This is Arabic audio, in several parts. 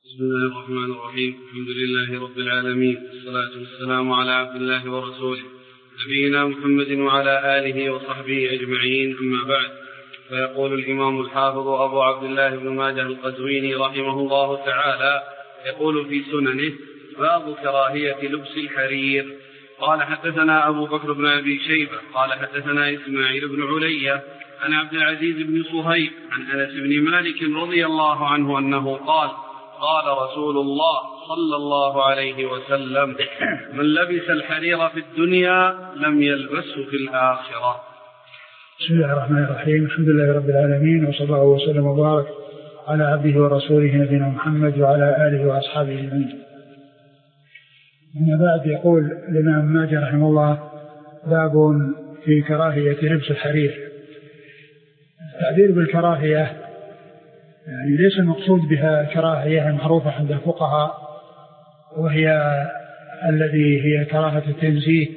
بسم الله الرحمن الرحيم. الحمد لله رب العالمين، والصلاة والسلام على عبد الله ورسوله نبينا محمد وعلى آله وصحبه أجمعين، أما بعد. فيقول الإمام الحافظ أبو عبد الله بن ماجه القزويني رحمه الله تعالى، يقول في سننه: باب كراهية لبس الحرير. قال حدثنا أبو بكر بن أبي شيبة قال حدثنا إسماعيل بن علية عن عبد العزيز بن صهيب عن أنس بن مالك رضي الله عنه أنه قال: قال رسول الله صلى الله عليه وسلم: من لبس الحرير في الدنيا لم يلبسه في الآخرة. بسم الله الرحمن الرحيم. الحمد لله رب العالمين، وصلى الله وسلم وبارك على عبده ورسوله نبينا محمد وعلى آله وأصحابه أجمعين. أما بعد، يقول الإمام ماجه رحمه الله: باب في كراهية لبس الحرير. التعبير بالكراهية يعني ليس المقصود بها كراهية المعروفة عند الفقهاء، وهي الذي هي كراهة التنزيه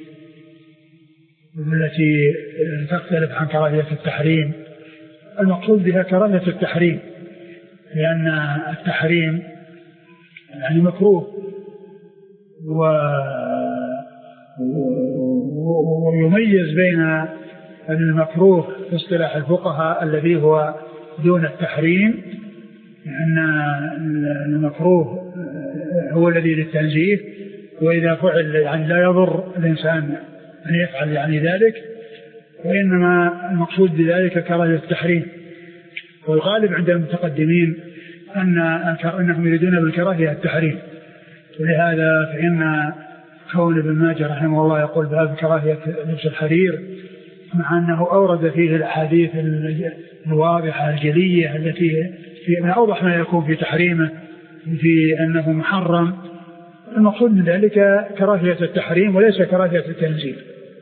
التي تختلف عن كراهية التحريم. المقصود بها كراهية التحريم، لأن التحريم يعني مكروه، ويميز بين المكروه في اصطلاح الفقهاء الذي هو دون التحريم، لأن المكروه هو الذي للتنزيه، وإذا فعل يعني لا يضر الإنسان أن يفعل يعني ذلك، وإنما المقصود بذلك كراهية التحريم. والغالب عند المتقدمين أنهم يريدون بالكراهية التحريم، ولهذا فإن كون ابن ماجه رحمه الله يقول بهذا كراهية لبس الحرير، مع أنه أورد فيه الأحاديث الواضحة الجلية التي من أوضح ما يكون في تحريمه، في أنه محرم. المقصود من ذلك كراهية التحريم وليس كراهية التنزيل.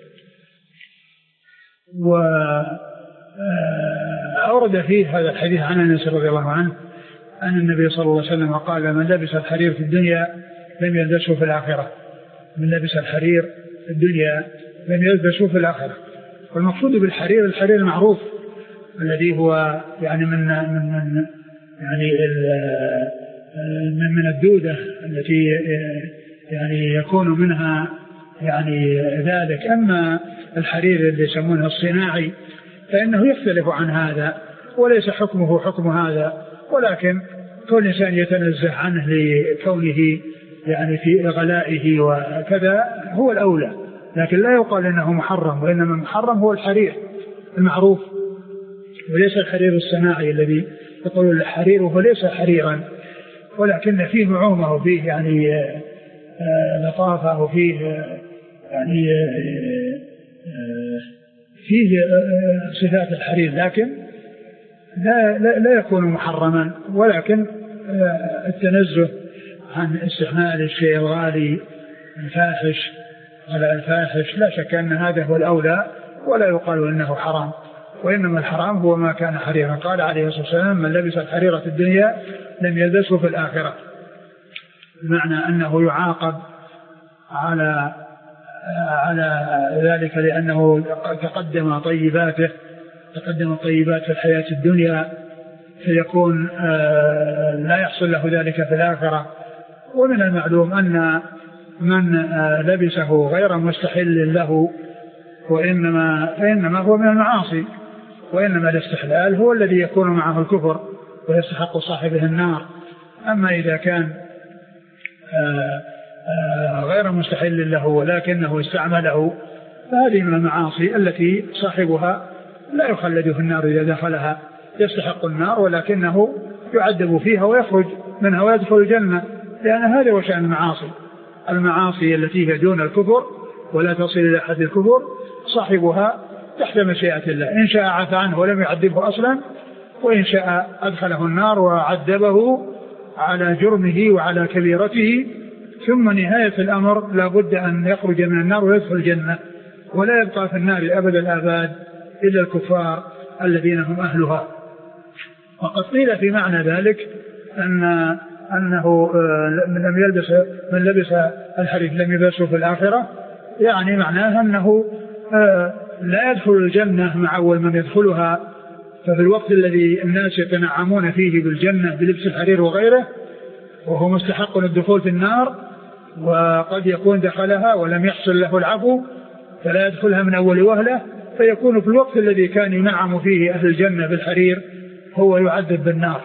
وأورد فيه هذا الحديث عن أنس رضي الله عنه أن النبي صلى الله عليه وسلم قال: من لبس الحرير في الدنيا لم يلبسه في الآخرة. من لبس الحرير في الدنيا لم يلبسه في الآخرة. والمقصود بالحرير الحرير المعروف الذي هو يعني من الدودة التي يعني يكون منها يعني ذلك. أما الحرير اللي يسمونه الصناعي فإنه يختلف عن هذا، وليس حكمه حكم هذا، ولكن كل إنسان يتنزه عنه لكونه يعني في غلائه وكذا هو الأولى، لكن لا يقال إنه محرم، وإنما المحرم هو الحرير المعروف، وليس الحرير الصناعي الذي يقول الحرير وهو ليس حريرا، ولكن فيه نعومة وفيه يعني لطافة وفيه يعني فيه صفات الحرير، لكن لا يكون محرما. ولكن التنزه عن استعمال الشيء الغالي الفاحش على الفاحش لا شك أن هذا هو الأولى، ولا يقال إنه حرام، وإنما الحرام هو ما كان حريرا. قال عليه الصلاة والسلام: من لبس الحرير في الدنيا لم يلبسه في الآخرة، بمعنى أنه يعاقب على ذلك، لأنه تقدم طيبات في الحياة الدنيا، فيكون لا يحصل له ذلك في الآخرة. ومن المعلوم أن من لبسه غير مستحل له فإنما هو من المعاصي، وإنما الاستحلال هو الذي يكون معه الكفر ويستحق صاحبه النار. أما إذا كان غير مستحل له ولكنه استعمله فهذه من المعاصي التي صاحبها لا يخلد في النار إذا دخلها، يستحق النار ولكنه يعذب فيها ويخرج منها ويدخل الجنة، لأن هذا هو شأن المعاصي التي هي دون الكفر ولا تصل إلى حد الكفر، صاحبها تحت مشيئة الله، إن شاء عفى عنه ولم يعذبه أصلا، وإن شاء أدخله النار وعذبه على جرمه وعلى كبيرته، ثم نهاية الأمر لا بد أن يخرج من النار ويدخل الجنة، ولا يبقى في النار أبد الآباد إلا الكفار الذين هم أهلها. وقد قيل في معنى ذلك أنه من لبس الحرير لم يلبسه في الآخرة، يعني معناه أنه لا يدخل الجنة مع أول من يدخلها. ففي الوقت الذي الناس يتنعمون فيه بالجنة بلبس الحرير وغيره، وهو مستحق للدخول في النار، وقد يكون دخلها ولم يحصل له العفو فلا يدخلها من أول وهلة، فيكون في الوقت الذي كان ينعم فيه أهل الجنة بالحرير هو يعذب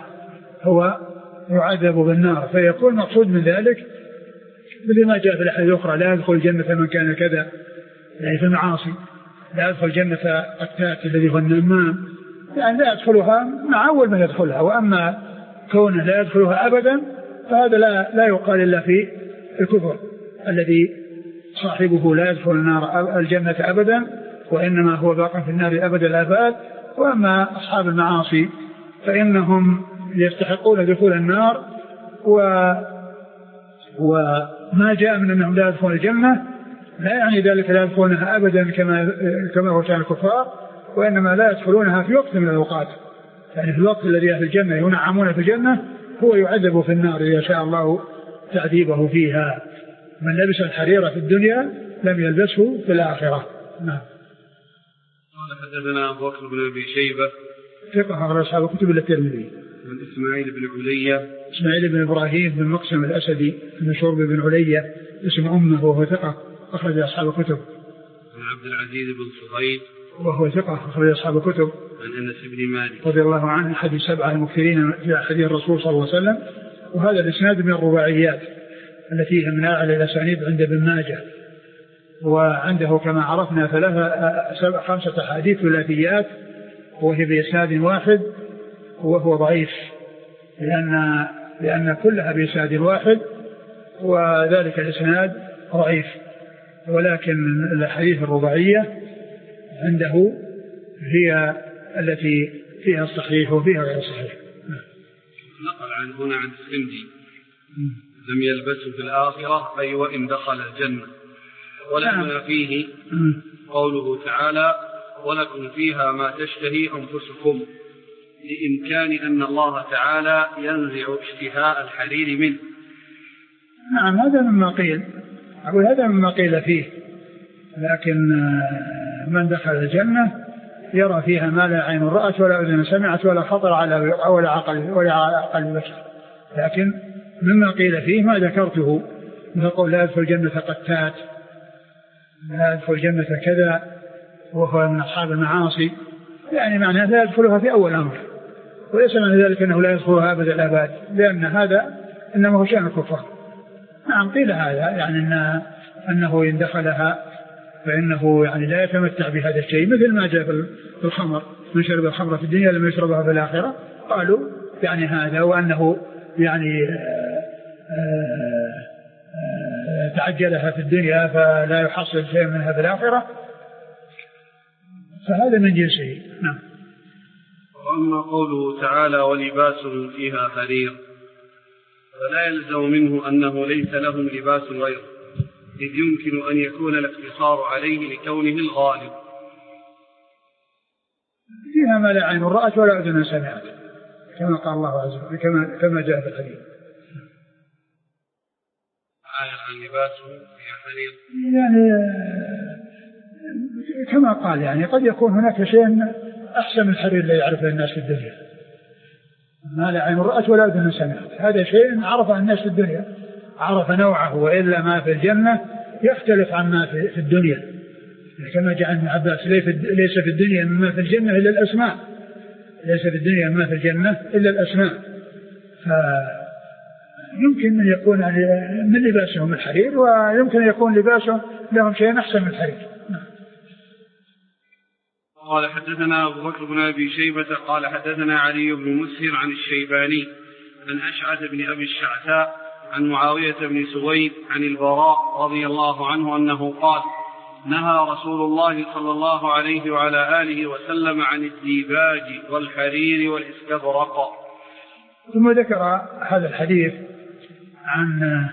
بالنار، فيكون مقصود من ذلك بما جاء في الأحاديث الأخرى: لا يدخل الجنة من كان كذا، يعني في المعاصي، لا يدخل الجنة قتات الذي هو النمام، يعني لا يدخلها مع أول من يدخلها. وأما كونه لا يدخلها أبدا فهذا لا يقال إلا في الكفر الذي صاحبه لا يدخل الجنة أبدا، وإنما هو باق في النار أبد الآباد. وأما أصحاب المعاصي فإنهم يستحقون دخول النار، وما جاء من أنهم لا يدخلون الجنة لا يعني ذلك لا يدخلونها أبدا كما هو شأن الكفار، وإنما لا يدخلونها في وقت من الأوقات، يعني في الوقت الذي أهل الجنة ينعمون في الجنة هو يعذب في النار إذا شاء الله تعذيبه فيها. من لبس الحرير في الدنيا لم يلبسه في الآخرة. نعم. قال حدثنا أبو بكر بن أبي شيبة ثقة أخرج أصحاب الكتب الترمذي. عن إسماعيل بن علية إسماعيل بن إبراهيم بن مقسم الأسدي بن شرب بن علية اسم أمه وهو ثقة أخرج أصحاب الكتب. عن عبد العزيز بن صهيب وهو ثقة أخرج أصحاب الكتب. عن أنس بن مالك رضي الله عنه أحد السبعة المكثرين في حديث الرسول صلى الله عليه وسلم. وهذا الإسناد من الرباعيات التي هي من أعلى الأسانيد عند ابن ماجه، وعنده كما عرفنا 5 أحاديث ثلاثيات وهي بإسناد واحد، وهو ضعيف لأن كلها بإسناد واحد، وذلك الإسناد ضعيف. ولكن الحديث الرباعية عنده هي التي فيها الصحيح وفيها غير الصحيح. نقل عن هنا عن السندي لم يلبسه في الآخرة أي وإن دخل الجنة. ولما فيه قوله تعالى: ولكم فيها ما تشتهي أنفسكم، لإمكان أن الله تعالى ينزع اشتهاء الحرير منه. نعم، هذا مما قيل، أقول هذا مما قيل فيه. لكن من دخل الجنة يرى فيها ما لا عين رأت ولا أذن سمعت ولا خطر على عقل بشر. لكن مما قيل فيه ما ذكرته من قول لا يدخل الجنة قتات، لا يدخل الجنة كذا وهو من أصحاب المعاصي، يعني معناه لا يدخلها في أول أمر، وليس معنى ذلك أنه لا يدخلها أبد الآباد، لأن هذا إنما هو شأن الكفار. نعم قيل هذا، يعني أنه إن دخلها فإنه يعني لا يتمتع بهذا الشيء، مثل ما جاء في الخمر: من شرب الخمر في الدنيا لم يشربها في الآخرة. قالوا يعني هذا، وأنه يعني تعجلها في الدنيا فلا يحصل شيء منها في الآخرة، فهذا من جنسه. نعم. وأما قوله تعالى: ولباسهم فيها حرير، فلا يلزم منه أنه ليس لهم لباس غيره، إذ يمكن أن يكون الاقتصار عليه لكونه الغالب. فيها ما لا عين رأت ولا أذن سمعت، كما قال الله عز وجل، كما جاء في الحديث. عن لباسهم فيها حرير، يعني كما قال، يعني قد يكون هناك شيء أحسن من الحرير الذي يعرفه الناس في الدنيا. ما لا عين رأت ولا أذن سمعت، هذا شيء عرفه الناس في الدنيا، عرف نوعه، وإلا ما في الجنة يختلف عن ما في الدنيا، كما جاء عن ابن عباس: ليس في الدنيا مما في الجنة إلا الأسماء، ليس في الدنيا مما في الجنة إلا الأسماء. فيمكن أن يكون من لباسهم الحرير، ويمكن أن يكون لباسهم لهم شيء أحسن من الحرير. قال حدثنا أبو بكر بن أبي شيبة قال حدثنا علي بن مسهر عن الشيباني عن أشعث بن أبي الشعثاء عن معاوية بن سويد عن البراء رضي الله عنه أنه قال: نهى رسول الله صلى الله عليه وعلى آله وسلم عن الديباج والحرير والاستبرق. ثم ذكر هذا الحديث عن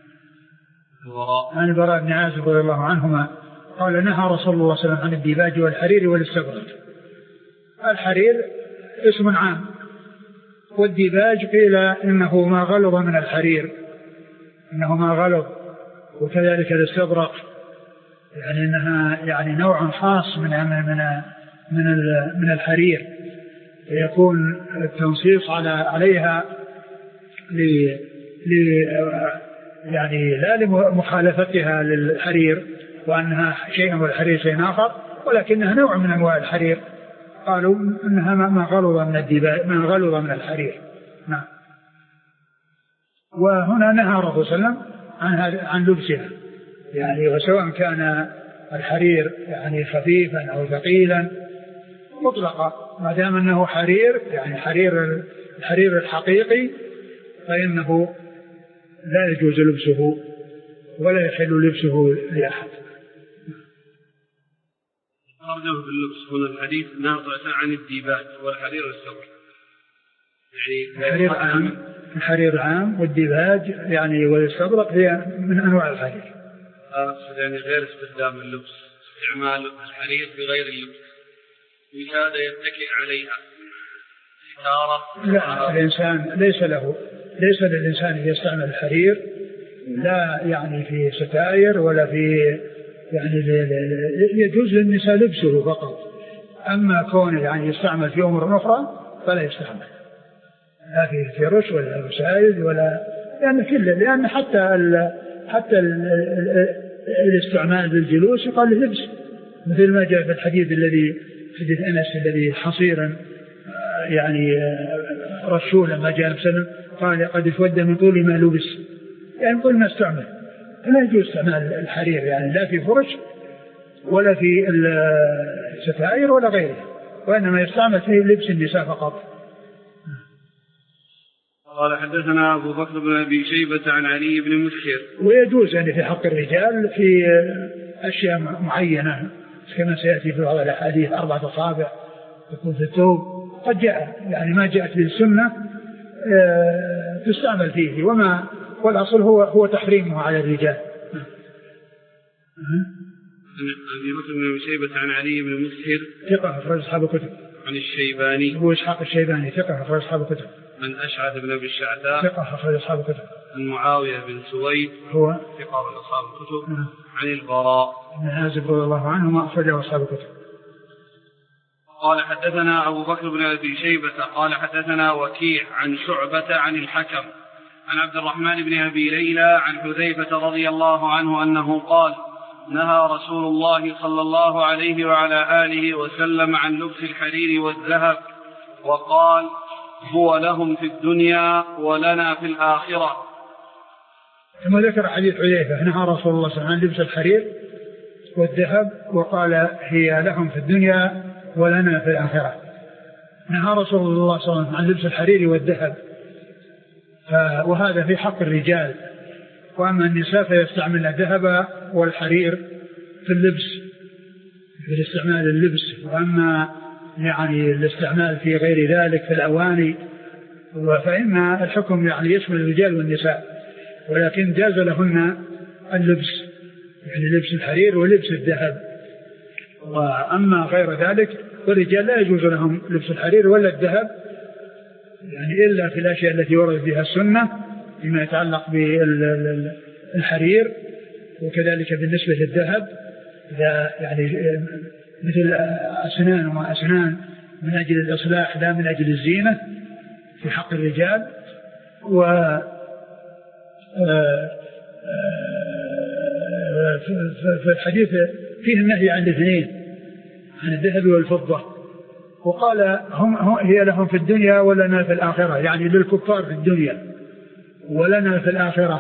البراء بن عازب رضي الله عنهما قال: نهى رسول الله صلى الله عليه وسلم عن الديباج والحرير والاستبرق. الحرير اسم عام، والديباج قيل إنه ما غلظ من الحرير، إنه ما غلظ، وكذلك الاستبرق يعني إنها يعني نوع خاص من الحرير، يكون التنصيص عليها يعني لا لمخالفتها للحرير وأنها شيء والحرير شيء آخر، ولكنها نوع من أنواع الحرير، قالوا إنها ما غلظ من الديباج، ما غلظ من الحرير. نعم. وهنا نهى الرسول صلى الله عليه وسلم عن لبسها، يعني وسواء كان الحرير يعني خفيفا أو ثقيلا مطلقا، ما دام أنه حرير يعني الحرير الحقيقي فإنه لا يجوز لبسه ولا يحل لبسه لأحد. أرجو باللبس هنا الحديث ناقص عن الديباج والحرير والثور، يعني الحرير عام والديباج يعني والاستبرق هي من أنواع الحرير. أقصد يعني غير استخدام اللبس، استعمال الحرير بغير اللبس، وهذا يتكئ عليها ستارة. لا، الإنسان ليس للإنسان يستعمل الحرير لا يعني في ستائر ولا في يعني يجوز للنساء لبسه فقط، أما كونه يعني يستعمل في أمور أخرى فلا يستعمل، لا في فرش ولا وسائل ولا، لأن حتى الاستعمال بالجلوس يقال له لبس، مثل ما جاء في الحديث حديث أنس الذي حصيرا يعني رسول لما جاء وسلم قال قد اسود من طول ما لبس، يعني كل ما استعمل. لا يجوز استعمال الحرير يعني لا في فرش ولا في الستائر ولا غيره، وإنما يستعمل في لبس النساء فقط. قال حدثنا أبو بكر بن أبي شيبة عن علي بن مسهر. ويجوز يعني في حق الرجال في أشياء معينة كما سيأتي في بعض الأحاديث 4 أصابع تكون في الثوب، قد جاء يعني ما جاءت بالسنة تستعمل فيه، والأصل هو تحريمه على الرجال. أبي بكر بن أبي شيبة عن علي بن مسهر ثقة أخرج أصحاب الكتب. عن الشيباني هو إسحاق الشيباني ثقة أخرج أصحاب الكتب. عن أشعث بن أبي الشعثاء ثقة أخرج أصحاب الكتب. عن معاوية بن سويد هو ثقة أخرج أصحاب الكتب. عن البراء بن عازب رضي الله عنه ما أخرجه أصحاب الكتب. قال حدثنا أبو بكر بن أبي شيبة قال حدثنا وكيع عن شعبة عن الحكم عن عبد الرحمن بن أبي ليلى عن حذيفة رضي الله عنه أنه قال نهى رسول الله صلى الله عليه وعلى آله وسلم عن لبس الحرير والذهب، وقال هو لهم في الدنيا ولنا في الآخرة. ثم ذكر حديث حذيفة نهى رسول الله صلى الله عليه وسلم عن لبس الحرير والذهب وقال هي لهم في الدنيا ولنا في الآخرة. نهى رسول الله صلى الله عليه وسلم عن لبس الحرير والذهب، وهذا في حق الرجال، وأما النساء فيستعمل الذهب والحرير في اللبس في الاستعمال اللبس، وأما يعني الاستعمال في غير ذلك في الأواني فإن الحكم يعني يشمل الرجال والنساء، ولكن جاز لهن اللبس يعني لبس الحرير ولبس الذهب، وأما غير ذلك والرجال لا يجوز لهم لبس الحرير ولا الذهب يعني إلا في الأشياء التي ورد بها السنة فيما يتعلق بالحرير، وكذلك بالنسبة للذهب إذا يعني مثل أسنان وما أسنان من أجل الإصلاح لا من أجل الزينة في حق الرجال. في الحديث فيه النهي عن الاثنين عن الذهب والفضة، وقال هي لهم في الدنيا ولنا في الآخرة، يعني للكفار في الدنيا ولنا في الآخرة.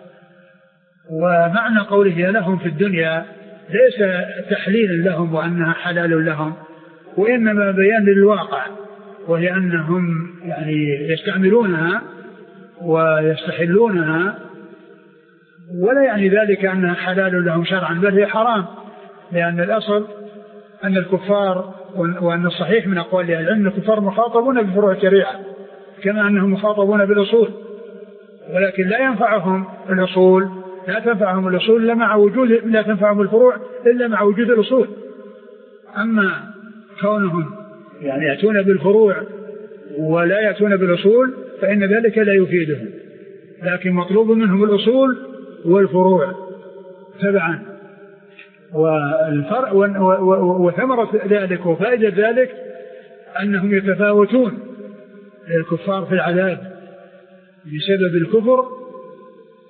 ومعنى قوله هي لهم في الدنيا ليس تحليل لهم وأنها حلال لهم، وإنما بيان للواقع، وهي أنهم يعني يستعملونها ويستحلونها، ولا يعني ذلك أنها حلال لهم شرعا، بل هي حرام، لأن الأصل أن الكفار، وأن الصحيح من أقوال العلم الكفار مخاطبون بفروع الشريعة كما أنهم مخاطبون بالأصول، ولكن لا ينفعهم الأصول، لا تنفعهم الأصول إلا مع وجود، لا تنفعهم الفروع إلا مع وجود الأصول. أما كونهم يعني يأتون بالفروع ولا يأتون بالأصول فإن ذلك لا يفيدهم، لكن مطلوب منهم الأصول والفروع تبعا. وثمرة ذلك وفائدة ذلك أنهم يتفاوتون الكفار في العذاب بسبب الكفر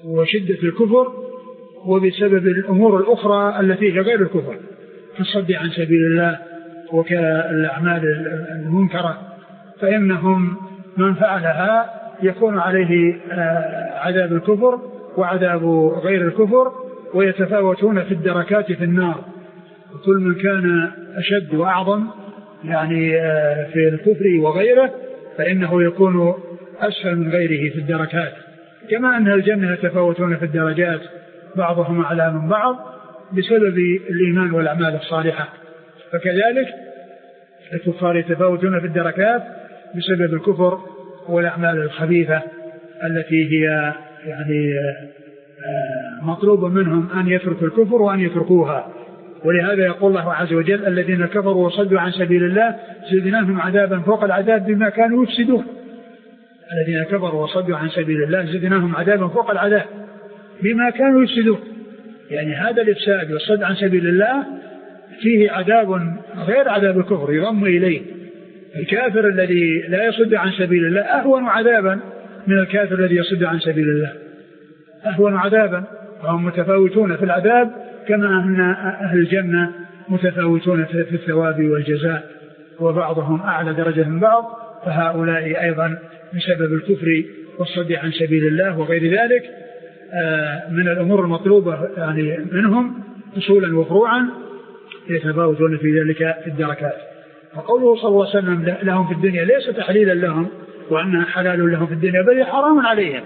وشدة الكفر، وبسبب الأمور الأخرى التي هي غير الكفر كالصد عن سبيل الله وكالأعمال المنكرة، فإنهم من فعلها يكون عليه عذاب الكفر وعذاب غير الكفر، ويتفاوتون في الدركات في النار، وكل من كان أشد وأعظم يعني في الكفر وغيره فإنه يكون أسفل من غيره في الدركات، كما أن الجنة يتفاوتون في الدرجات بعضهم أعلى من بعض بسبب الإيمان والأعمال الصالحة، فكذلك الكفار يتفاوتون في الدركات بسبب الكفر والأعمال الخبيثة التي هي يعني مطلوب منهم أن يتركوا الكفر وأن يتركوها. ولهذا يقول الله عز وجل الذين كفروا وصدوا عن سبيل الله زدناهم عذابا فوق العذاب بما كانوا يفسدون. الذين كفروا وصدوا عن سبيل الله زدناهم عذابا فوق العذاب بما كانوا يفسدون، يعني هذا الإفساد والصد عن سبيل الله فيه عذاب غير عذاب الكفر يضم إليه. الكافر الذي لا يصد عن سبيل الله أهون عذابا من الكافر الذي يصد عن سبيل الله، أهون عذابا، وهم متفاوتون في العذاب كما أن أهل الجنة متفاوتون في الثواب والجزاء، وبعضهم أعلى درجة من بعض، فهؤلاء أيضا بسبب الكفر والصد عن سبيل الله وغير ذلك من الأمور المطلوبة يعني منهم أصولا وفروعا يتفاوتون في ذلك في الدركات. وقوله صلى الله عليه وسلم لهم في الدنيا ليس تحليلا لهم وأنها حلال لهم في الدنيا، بل هي حرام عليهم،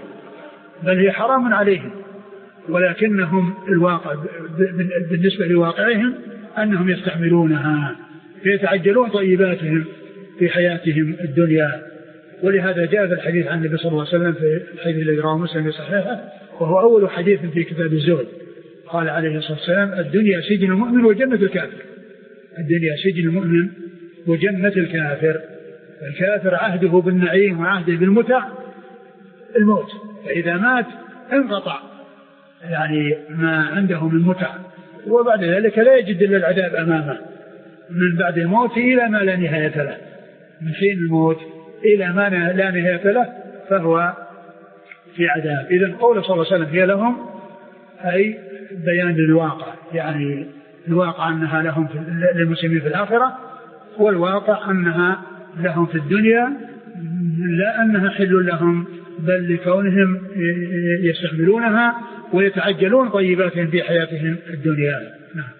ولكنهم الواقع بالنسبة لواقعهم أنهم يستعملونها فيتعجلون طيباتهم في حياتهم الدنيا. ولهذا جاء في الحديث عن النبي صلى الله عليه وسلم في الحديث الذي رواه مسلم في صحيحه وهو أول حديث في كتاب الزهد، قال عليه الصلاة والسلام الدنيا سجن المؤمن وجنة الكافر. الدنيا سجن المؤمن وجنة الكافر. الكافر عهده بالنعيم وعهده بالمتع الموت، فإذا مات انقطع يعني ما عنده من متع، وبعد ذلك لا يجد إلا العذاب أمامه من بعد الموت إلى ما لا نهاية له، من حين الموت إلى ما لا نهاية له فهو في عذاب. إذن قول صلى الله عليه وسلم هي لهم أي بيان للواقع، يعني الواقع أنها لهم للمسلمين في الآخرة، والواقع أنها لهم في الدنيا، لا أنها حل لهم بل لكونهم يستعملونها ويتعجلون طيباتهم في حياتهم الدنيا.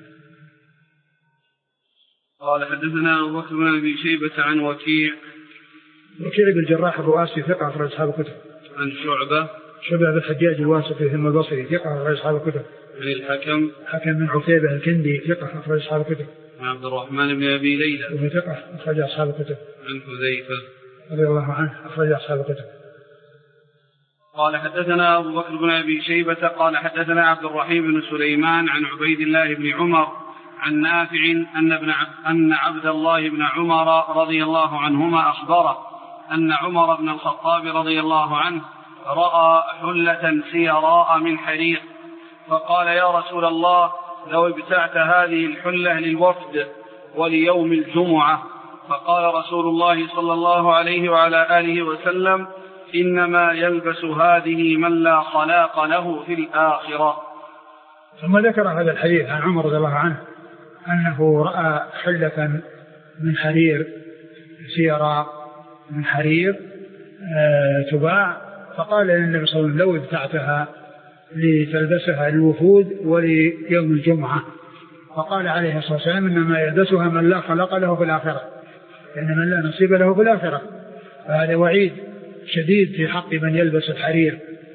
قال حدثنا أبو بكر بن أبي شيبة عن وكيع بن الجراح الرؤاسي ثقة أخرج أصحاب الكتب. عن شعبة بن الحجاج الواسطي ثم البصري ثقة أخرج أصحاب الكتب. عن الحكم بن عتيبة الكندي ثقة أخرج أصحاب الكتب. عن عبد الرحمن بن أبي ليلى وهو ثقة أخرج أصحاب الكتب. عن حذيفة رضي الله عنه أخرج أصحاب الكتب. قال حدثنا أبو بكر بن أبي شيبة قال حدثنا عبد الرحيم بن سليمان عن عبيد الله بن عمر عن نافع أن عبد الله بن عمر رضي الله عنهما أخبره أن عمر بن الخطاب رضي الله عنه رأى حلة سيراء من حرير فقال يا رسول الله لو ابتعت هذه الحلة للوفد وليوم الجمعة، فقال رسول الله صلى الله عليه وعلى آله وسلم إنما يلبس هذه من لا خلاق له في الآخرة. ثم ذكر هذا الحديث عن عمر رضي الله عنه أنه رأى حلة من حرير سيراء من حرير تباع، فقال للنبي صلى الله عليه وسلم لو ابتعتها لتلبسها للوفود وليوم الجمعة، فقال عليه الصلاة والسلام إنما يلبسها من لا خلق له في الآخرة، يعني من لا نصيب له في الآخرة. فهذا وعيد شديد في حق من يلبس الحرير،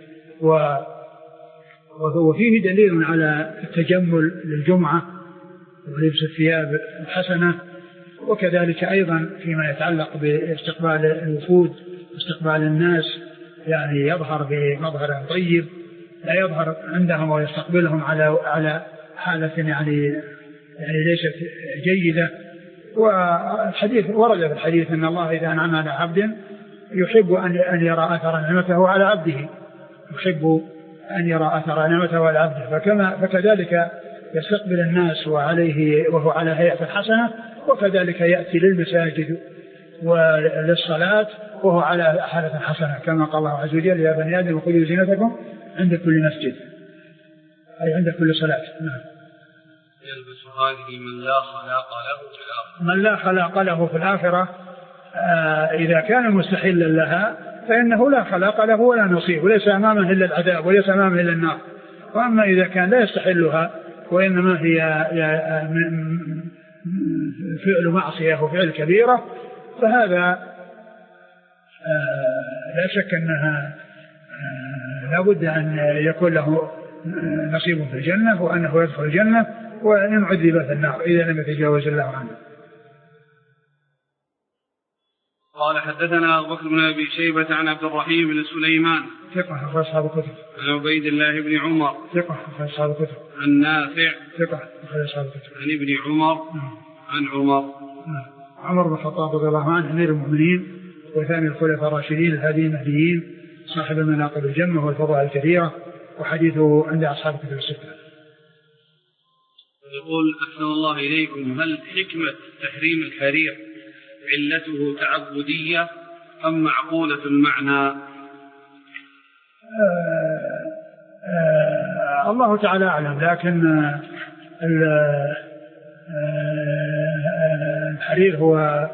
وفيه دليل على التجمل للجمعة ولبس الثياب الحسنة، وكذلك أيضا فيما يتعلق باستقبال الوفود واستقبال الناس، يعني يظهر بمظهر طيب لا يظهر عندهم ويستقبلهم على حالة يعني ليست جيدة. والحديث ورد في الحديث أن الله إذا أنعم على عبد يحب أن يرى أثر نعمته على عبده، يحب أن يرى أثر نعمته على عبده، فكذلك يستقبل الناس وهو على هيئة حسنة، وكذلك يأتي للمساجد وللصلاة وهو على حالة حسنة، كما قال الله عز وجل: يا بني آدم خذوا زينتكم عند كل مسجد، أي عند كل صلاة. نعم. يلبس هذه من لا خلاق له في الآخرة. من لا خلاق له في الآخرة إذا كان مستحلا لها فإنه لا خلاق له ولا نصيب، وليس أمامه إلا العذاب وليس أمامه إلا النار. وأما إذا كان لا يستحلها وإنما هي فعل معصية وفعل كبيرة فهذا لا شك أنها لا بد أن يكون له نصيب في الجنة وأنه يدخل الجنة وإن عذب في النار إذا لم يتجاوز الله عنه. قال: حدثنا أبو بكر بن أبي شيبة عن عبد الرحيم بن سليمان ثقة في أصحاب الكتب. عن عبيد الله بن عمر ثقة في أصحاب الكتب. عن نافع ثقة في أصحاب الكتب. عن ابن عمر عن عمر بن الخطاب رضي الله عنه أمير المؤمنين وثاني الخلفاء الراشدين الهاديين المهديين صاحب المناقب الجمة والفضائل الكثيرة، وحديثه عند أصحاب الكتب الستة. يقول: أحسن الله إليكم، هل حكمة تحريم الحرير علته تعبدية أم معقولة المعنى؟ الله تعالى أعلم، لكن الحرير هو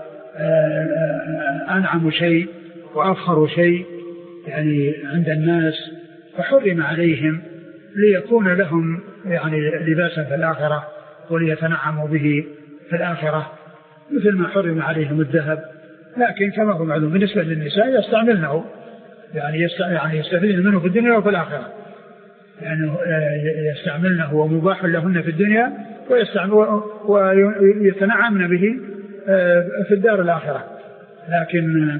أنعم شيء وأفخر شيء يعني عند الناس، فحرم عليهم ليكون لهم يعني لباسا في الآخرة وليتنعموا به في الآخرة مثل ما حرم عليهم الذهب. لكن كما هو معلوم بالنسبة للنساء يستعملنه يعني يستفيدن منه في الدنيا وفي الآخرة، يعني يستعملنه ومباح لهن في الدنيا ويتنعمن به في الدار الآخرة. لكن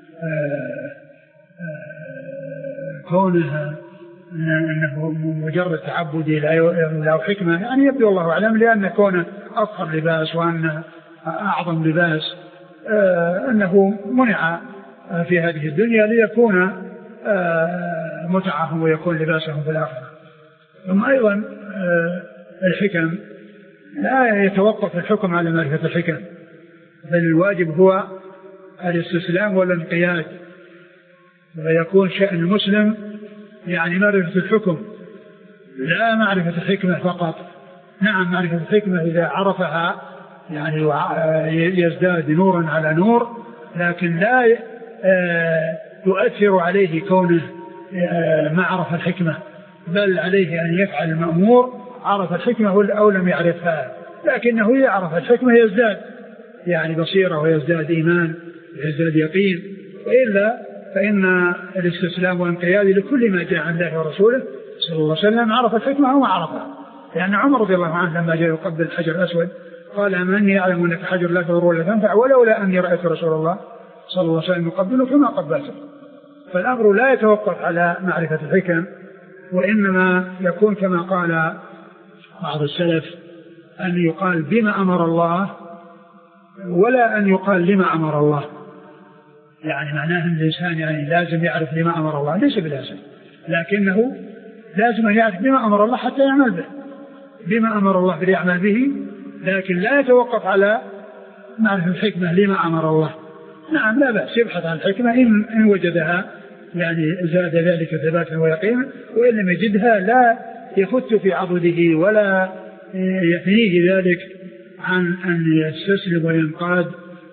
كونه أنه مجرد تعبدي لا حكمة يعني يبدو الله أعلم، لأن كونه أفخر لباس وأن أعظم لباس أنه منع في هذه الدنيا ليكون متعهم ويكون لباسهم في الآخرة. ثم أيضا الحكم لا يتوقف الحكم على معرفة الحكم، بل الواجب هو الاستسلام والانقياد، ويكون شأن المسلم يعني معرفة الحكم لا معرفة الحكمة فقط. نعم معرفة الحكمة إذا عرفها يعني يزداد نورا على نور، لكن لا يؤثر عليه كونه معرفة الحكمة، بل عليه أن يفعل المأمور عرف الحكمة أو لم يعرفها، لكنه إذا عرف الحكمة يزداد يعني بصيرة ويزداد إيمان ويزداد يقين. وإلا فإن الاستسلام والانقياد لكل ما جاء عن الله ورسوله صلى الله عليه وسلم عرف الحكمة وما عرفها. يعني عمر رضي الله عنه لما جاء يقبل الحجر الأسود قال: أمني أعلم أنك حجر لا تضر ولا تنفع، ولولا أني رأيت رسول الله صلى الله عليه وسلم يقبلك ما قبلته. فالأمر لا يتوقف على معرفة الحكم، وإنما يكون كما قال بعض السلف أن يقال بما أمر الله ولا أن يقال لما أمر الله. يعني معناه أن الإنسان يعني لازم يعرف لما أمر الله، ليس بلازم، لكنه لازم أن يعرف بما أمر الله حتى يعمل به، بما أمر الله فليعمل به، لكن لا يتوقف على معرفة الحكمة لما أمر الله. نعم لا بأس يبحث عن الحكمة إن وجدها يعني زاد ذلك ثباتا ويقينا، وإن لم يجدها لا يفت في عضده ولا يثنيه ذلك عن أن يستسلم وينقاد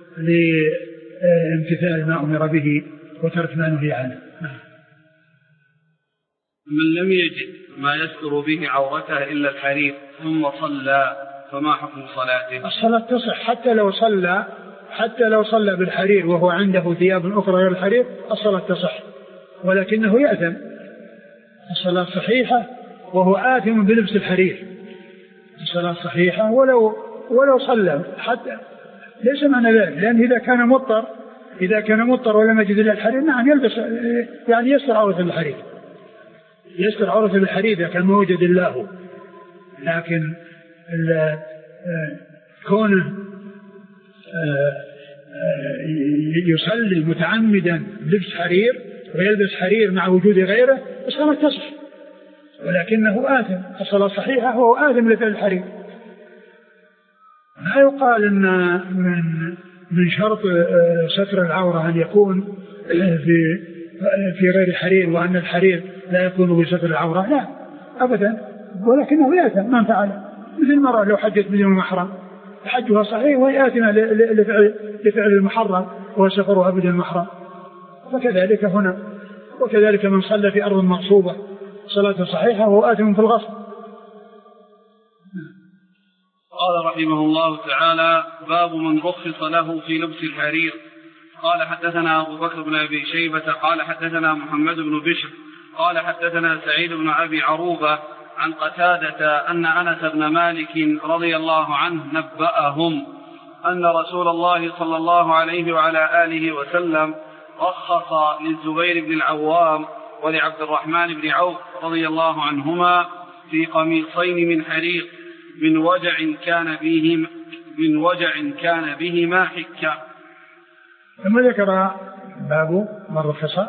لامتثال ما أمر به وترك ما نهي عنه. من لم يجد ما يستر به عورته إلا الحرير ثم صلى فما حكم صلاته؟ الصلاة تصح حتى لو صلى بالحرير وهو عنده ثياب أخرى غير الحرير، الصلاة تصح، ولكنه يأثم. الصلاة صحيحة وهو آثم بلبس الحرير، الصلاة صحيحة ولو صلى حتى ليس معنى ذلك، لأن إذا كان مضطر ولم يجد إلا الحرير نعم يلبس يعني يستر عورته بالحرير، يستر عورته بالحرير إذا كان موجد الله. لكن كونه يصلي متعمدا بلبس حرير ويلبس حرير مع وجود غيره الصلاة تصح، ولكنه آثم. الصلاة صحيحة وهو آثم لفعل الحرير. لا يقال إن من من شرط ستر العورة أن يكون في غير حرير، وأن الحرير لا يكون بستر العورة؟ لا أبدا، ولكنه يأثم من فعل، مثل المرأة لو حجت بدون محرم حجها صحيح وهي آثمة لفعل المحرم وهو سفرها بدون محرم. وكذلك هنا، وكذلك من صلى في أرض مغصوبة صلاته صحيحة وهو آثم في الغصب. قال رحمه الله تعالى: باب من رخص له في لبس الحرير. قال حدثنا أبو بكر بن أبي شيبة قال حدثنا محمد بن بشر قال حدثنا سعيد بن أبي عروبة عن قتادة أن أنس بن مالك رضي الله عنه نبأهم أن رسول الله صلى الله عليه وعلى آله وسلم رخص للزبير بن العوام ولعبد الرحمن بن عوف رضي الله عنهما في قميصين من حرير من وجع كان بهما حكة. ثم ذكر باب من رخص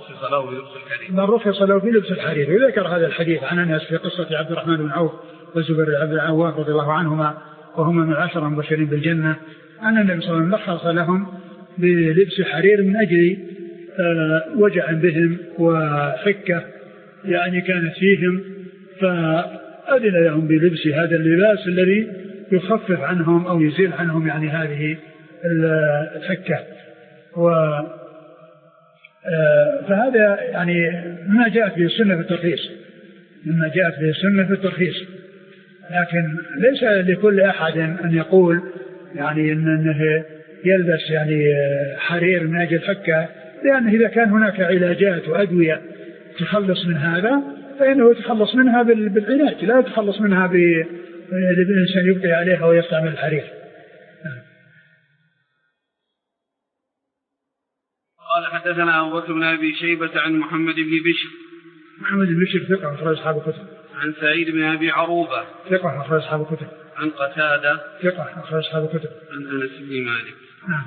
له في لبس الحرير، وذكر هذا الحديث عن أنس في قصة عبد الرحمن بن عوف والزبير بن العوام رضي الله عنهما وهما من 10 مبشرين بالجنة، أن النبي صلى الله عليه وسلم رخص لهم بلبس حرير من أجل وجع بهم وحكة يعني كانت فيهم، فأذن لهم بلبس هذا اللباس الذي يخفف عنهم أو يزيل عنهم يعني هذه الحكة. فهذا يعني ما جاءت به السنة في الترخيص، لكن ليس لكل أحد أن يقول يعني أنه يلبس يعني حرير من أجل حكة، لأن إذا كان هناك علاجات وأدوية تخلص من هذا فإنه يتخلص منها بالعلاج، لا يتخلص منها بالإنسان يبقي عليها ويستعمل الحرير. قال حدثنا أبو بكر بن أبي شيبة عن محمد بن بشر ثقة أخرج أصحاب الكتب. عن سعيد بن أبي عروبة ثقة أخرج أصحاب الكتب. عن قتادة ثقة أخرج أصحاب الكتب. عن أنس بن مالك. نعم.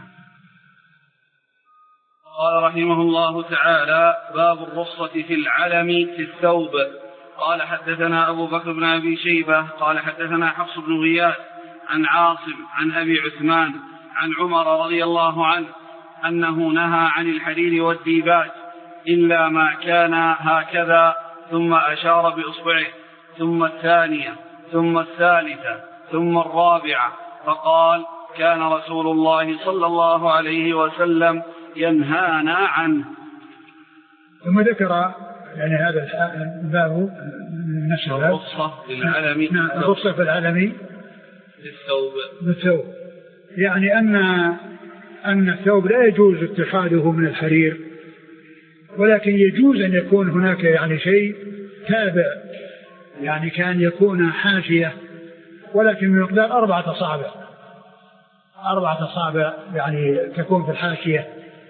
قال رحمه الله تعالى: باب الرخصة في العلم في الثوب. قال حدثنا أبو بكر بن أبي شيبة قال حدثنا حفص بن غياث عن عاصم عن أبي عثمان عن عمر رضي الله عنه أنه نهى عن الحرير والديباج إلا ما كان هكذا، ثم أشار بإصبعه، ثم الثانية، ثم الثالثة، ثم الرابعة، فقال: كان رسول الله صلى الله عليه وسلم ينهانا عنه. ثم ذكر يعني هذا الباب الرخصة في العلم، الرخصة في العلم بالثوب، يعني أن الثوب لا يجوز اتخاذه من الحرير، ولكن يجوز أن يكون هناك يعني شيء تابع، يعني كان يكون حاشية ولكن من مقدار 4 أصابع يعني تكون في الحاشية،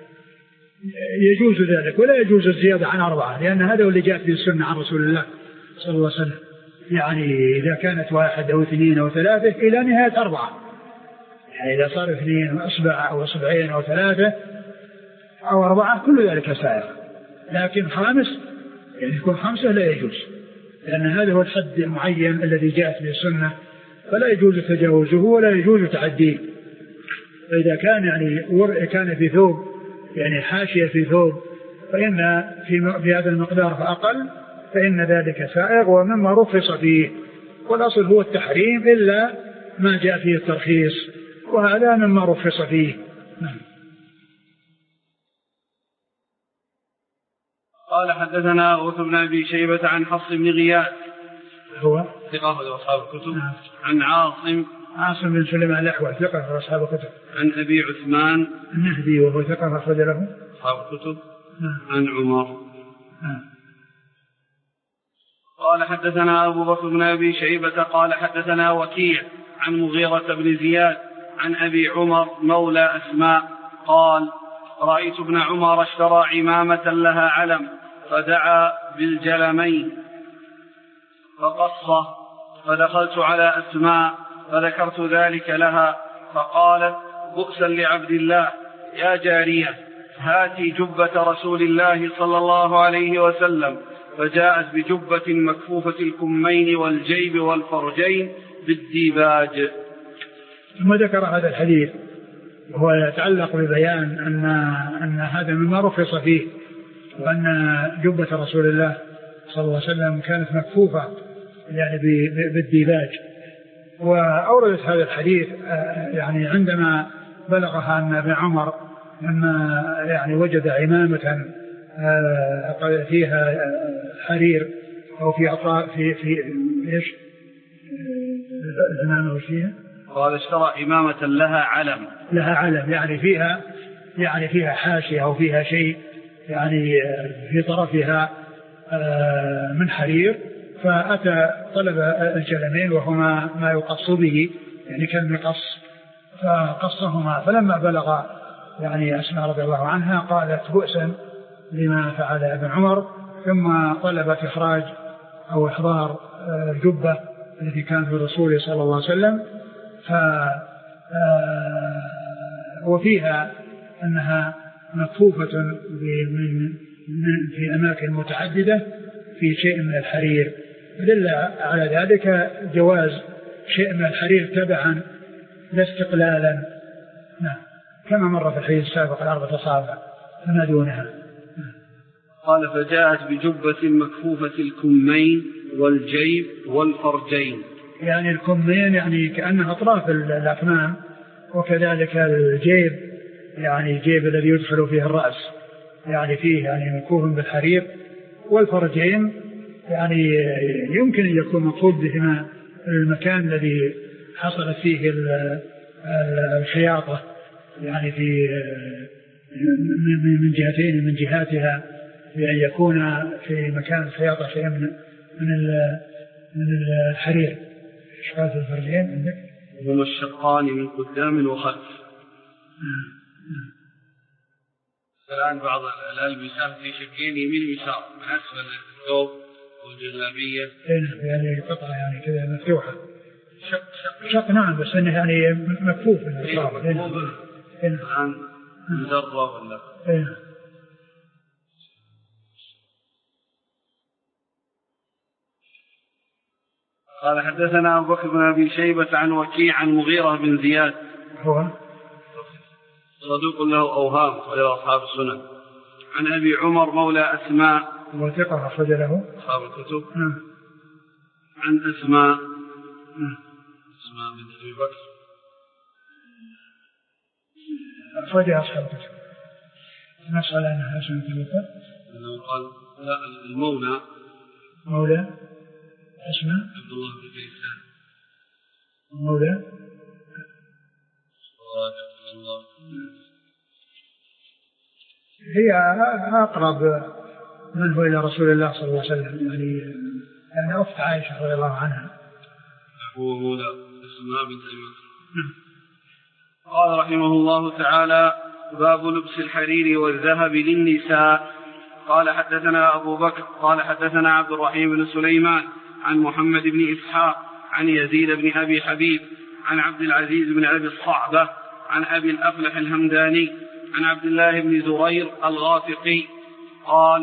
يجوز ذلك، ولا يجوز الزيادة عن 4، لأن هذا اللي جاء في السنة عن رسول الله صلى الله عليه وسلم، يعني إذا كانت 1 أو 2 أو 3 إلى نهاية 4، يعني إذا صار 2 أصبع أو أصبعين أو 3 أو 4 كل ذلك سائر، لكن 5 يعني يكون 5 لا يجوز، لأن هذا هو الحد المعين الذي جاءت به السنة، فلا يجوز تجاوزه ولا يجوز تعديه. فإذا كان يعني كان في ثوب يعني حاشية في ثوب فإن في هذا المقدار فأقل فإن ذلك سائغ ومما رخص فيه، والأصل هو التحريم إلا ما جاء فيه الترخيص، وهذا مما رخص فيه. قال حدثنا أبو بكر بن أبي شيبة عن حفص بن غياث هو ثقة أصحاب الكتب. عن عاصم بن سليمان الأحول ثقة أصحاب الكتب. عن أبي عثمان النهدي وهو ثقة أخرج له أصحاب الكتب. عن عمر. قال حدثنا أبو بكر بن أبي شيبة قال حدثنا وكيع عن مغيرة بن زياد عن أبي عمر مولى أسماء قال: رأيت ابن عمر اشترى عمامة لها علم فدعا بالجلمين فقصه، فدخلت على أسماء فذكرت ذلك لها فقالت: بؤسا لعبد الله يا جارية، هاتي جبة رسول الله صلى الله عليه وسلم، فجاءت بجبة مكفوفة الكمين والجيب والفرجين بالديباج. ثم ذكر هذا الحديث هو يتعلق ببيان أن هذا مما رخص فيه، وأن جبة رسول الله صلى الله عليه وسلم كانت مكفوفة يعني بالديباج. وأوردت هذا الحديث يعني عندما بلغها أن ابن عمر لما يعني وجد عمامة فيها حرير أو في عطاء في إيش العمامة وفيها، قال اشترى عمامة لها علم يعني فيها حاشية أو فيها شيء يعني في طرفها من حرير، فأتى طلب الجلمين وهما ما يقص به يعني كالمقص، فقصهما. فلما بلغ يعني أسماء رضي الله عنها قالت بؤسا لما فعل ابن عمر، ثم طلبت إخراج أو إحضار الجبة التي كانت برسوله صلى الله عليه وسلم، وفيها أنها مكفوفة في أماكن متعددة في شيء من الحرير، دل على ذلك جواز شيء من الحرير تبعا لا استقلالا، كما مر في الحديث السابق 4 أصابع فما دونها. قال فجاءت بجبة مكفوفة الكمين والجيب والفرجين. يعني الكمين يعني كأنها أطراف الأكمام، وكذلك الجيب يعني الجيب الذي يدخل فيه الرأس يعني فيه يعني مكفوف بالحرير، والفرجين يعني يمكن أن يكون مقصود بهما المكان الذي حصلت فيه الخياطة يعني في من جهتين من جهاتها، بأن يكون في مكان الخياطة شيء من الحرير. إشكال الفرجين عندك هما الشقان من قدام وخلف. الآن بعض الألبسة في شقين يمين ويسار من أسفل الثوب والجلابية يعني قطعة يعني كذا مفتوحة شق نعم، بس إنه يعني مكفوف الآن مدرة ولا قال حدثنا أبو بكر بن أبي شيبة عن وكيع عن مغيرة بن زياد هو صدوق له أوهام غير أصحاب السنن، عن أبي عمر مولى أسماء وثقة أخرج له أصحاب الكتب عن أسماء بنت أبي بكر أخرج أصحاب الكتب. نسأل عنها أسماء بنت أبي بكر أنه قال لا المولى أسماء عبد الله بن كيسان مولى هي أقرب منه إلى رسول الله صلى الله عليه وسلم، يعني أخت عائشة رضي الله عنها. هو مولى أسماء بنت أبي بكر. قال رحمه الله تعالى باب لبس الحرير والذهب للنساء. قال حدثنا أبو بكر قال حدثنا عبد الرحيم بن سليمان عن محمد بن إسحاق عن يزيد بن أبي حبيب عن عبد العزيز بن أبي الصعبة عن أبي الأفلح الهمداني عن عبد الله بن زرير الغافقي قال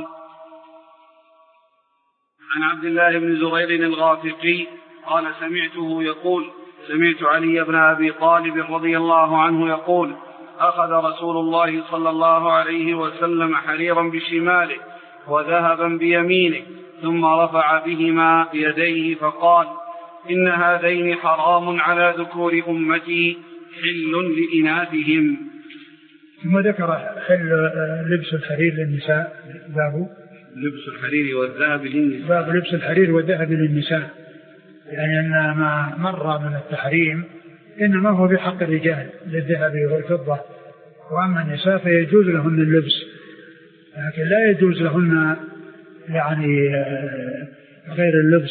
عن عبد الله بن زرير الغافقي قال سمعته يقول سمعت علي بن أبي طالب رضي الله عنه يقول أخذ رسول الله صلى الله عليه وسلم حريرا بشماله وذهبا بيمينه ثم رفع بهما يديه فقال إن هذين حرام على ذكور أمتي حل لإناثهم. ثم ذكر حل لبس الحرير للنساء، باب لبس الحرير والذهب للنساء، باب لبس الحرير والذهب للنساء، يعني أن ما مر من التحريم إنما هو بحق الرجال للذهب والفضة، وأما النساء فيجوز لهن اللبس، لكن لا يجوز لهن يعني غير اللبس.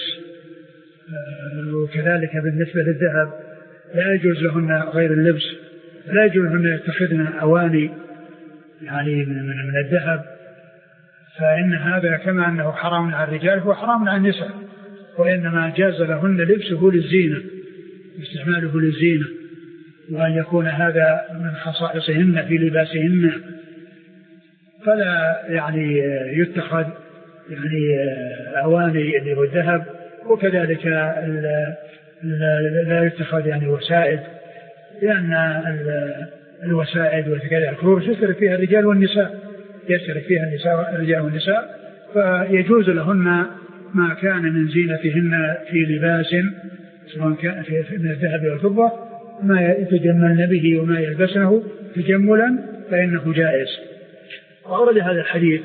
وكذلك بالنسبة للذهب لا يجوز لهن غير اللبس، لا يجوز لهن يتخذن أواني يعني من الذهب، فإن هذا كما أنه حرام على الرجال هو حرام على النساء، وإنما جاز لهن لبسه للزينة واستعماله للزينة، وأن يكون هذا من خصائصهن في لباسهن، فلا يعني يتخذ يعني أواني اللي هو الذهب، وكذلك لا يتخذ يعني وسائد، لأن الوسائد وكذا الكروش يشترك فيها الرجال والنساء، يشترك فيها الرجال والنساء، فيجوز لهن ما كان من زينتهن في لباس سواء كان من الذهب والفضة ما يتجملن به وما يلبسنه تجملا فإنه جائز. وأورد هذا الحديث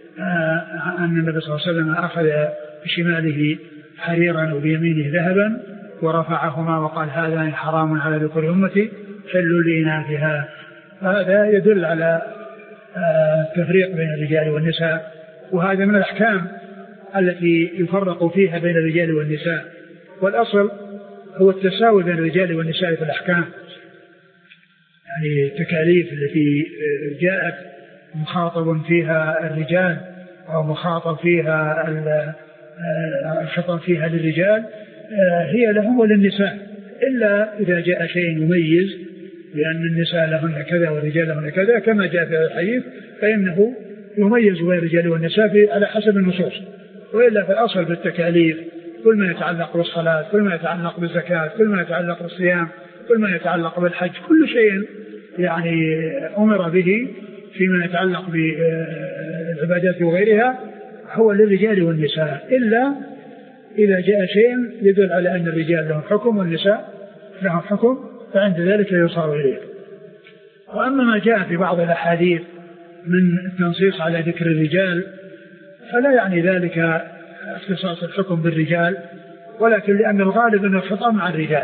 أن النبي صلى الله عليه وسلم أخذ بشماله حريرا وبيمينه ذهبا ورفعهما وقال هذا حرام على ذكور أمتي حل لإناثها. هذا يدل على التفريق بين الرجال والنساء، وهذا من الأحكام التي يفرق فيها بين الرجال والنساء، والأصل هو التساوي بين الرجال والنساء في الأحكام. يعني التكاليف التي جاءت مخاطب فيها الرجال أو مخاطب فيها الخطاب فيها للرجال هي لهم وللنساء، إلا إذا جاء شيء يميز بأن النساء لهن كذا والرجال لهن كذا كما جاء في الحديث فإنه يميز بين الرجال والنساء على حسب النصوص. وإلا في الأصل بالتكاليف كل ما يتعلق بالصلاة، كل ما يتعلق بالزكاة، كل ما يتعلق بالصيام، كل ما يتعلق بالحج، كل شيء يعني أمر به فيما يتعلق بالعبادات وغيرها هو للرجال والنساء، إلا إذا جاء شيء يدل على أن الرجال لهم حكم والنساء لهم حكم فعند ذلك يصار إليه. وأما ما جاء في بعض الأحاديث من التنصيص على ذكر الرجال فلا يعني ذلك اختصاص الحكم بالرجال، ولكن لأن الغالب أن الخطاب مع الرجال،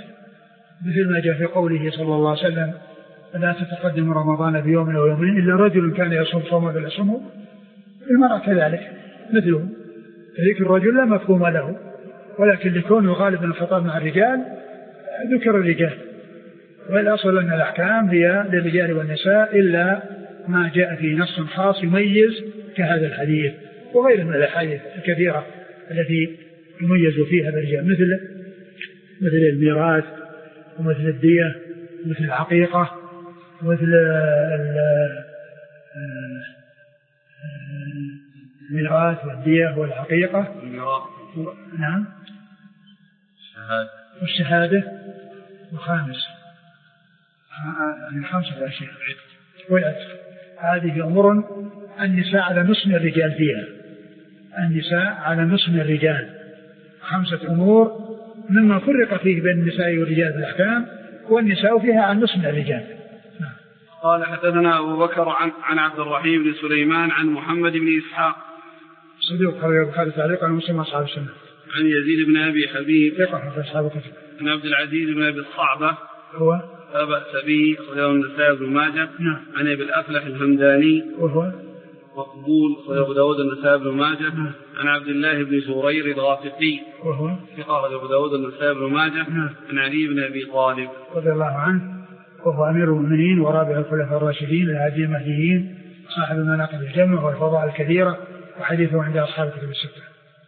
مثل ما جاء في قوله صلى الله عليه وسلم لا تتقدم رمضان بيوم أو يومين إلا رجل كان يصوم صوما فلا يصومه، المرأة كذلك مثله، ذكر الرجل لا مفهوم له، ولكن لكون الغالب أن الخطاب مع الرجال ذكر الرجال. والأصل أن الأحكام هي للرجال والنساء إلا ما جاء في نص خاص يميز كهذا الحديث وغيره من الأحاديث الكثيرة التي يميز فيها الرجال مثل الميراث ومثل الدية ومثل العقيقة ومثل الميراث والدية والعقيقة نعم والشهادة وخامس من خمسة أشياء والعتق. هذه أمور النساء على نصف الرجال فيها، النساء على نصف الرجال، خمسة أمور مما فرق فيه بين النساء والرجال في الأحكام، والنساء فيها عن نصف الرجال. قال حدثنا أبو بكر عن عبد الرحيم بن سليمان عن محمد بن إسحاق صديق خرج البخاري تعليقا ومسلم أصحاب السنة. عن يزيد بن أبي حبيب ثقة في أصحاب الكتب. عن عبد العزيز بن أبي الصعبة هو لا بأس به أخرجه النسائي بن ماجه. نعم. عن أبي الأفلح الهمداني وهو مقبول أخرجه أبو داود النسائي بن ماجه. نعم. عن عبد الله بن زهير الغافقي وهو ثقة أخرجه أبو داود النسائي بن ماجه. نعم. عن علي بن أبي طالب رضي الله عنه وهو أمير المؤمنين ورابع الخلفاء الراشدين الهادي المهديين صاحب المناقب الجمع والفضائل الكثيرة وحديثه عند أصحاب الكتب الستة.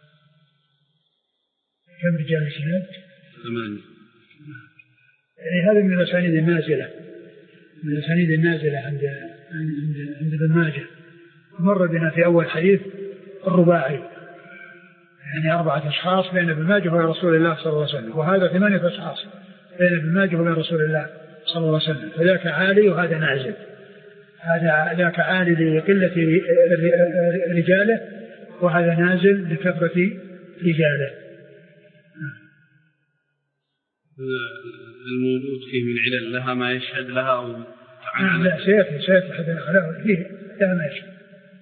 كم رجال الإسناد؟ 8. يعني هذا من الأسانيد النازلة، من الأسانيد النازلة عند ابن ماجه. مر بنا في أول حديث الرباعي، يعني 4 أشخاص بين ابن ماجه وبين رسول الله صلى الله عليه وسلم، وهذا 8 أشخاص بين ابن ماجه وبين رسول الله صلى الله عليه وسلم، فذاك عالي وهذا نازل. ذاك عالي لقلة رجاله وهذا نازل لكثرة رجاله. الموجود فيه من علل لها ما يشهد لها أو لا سيأتي حدثنا له فيه لها ما يشهد.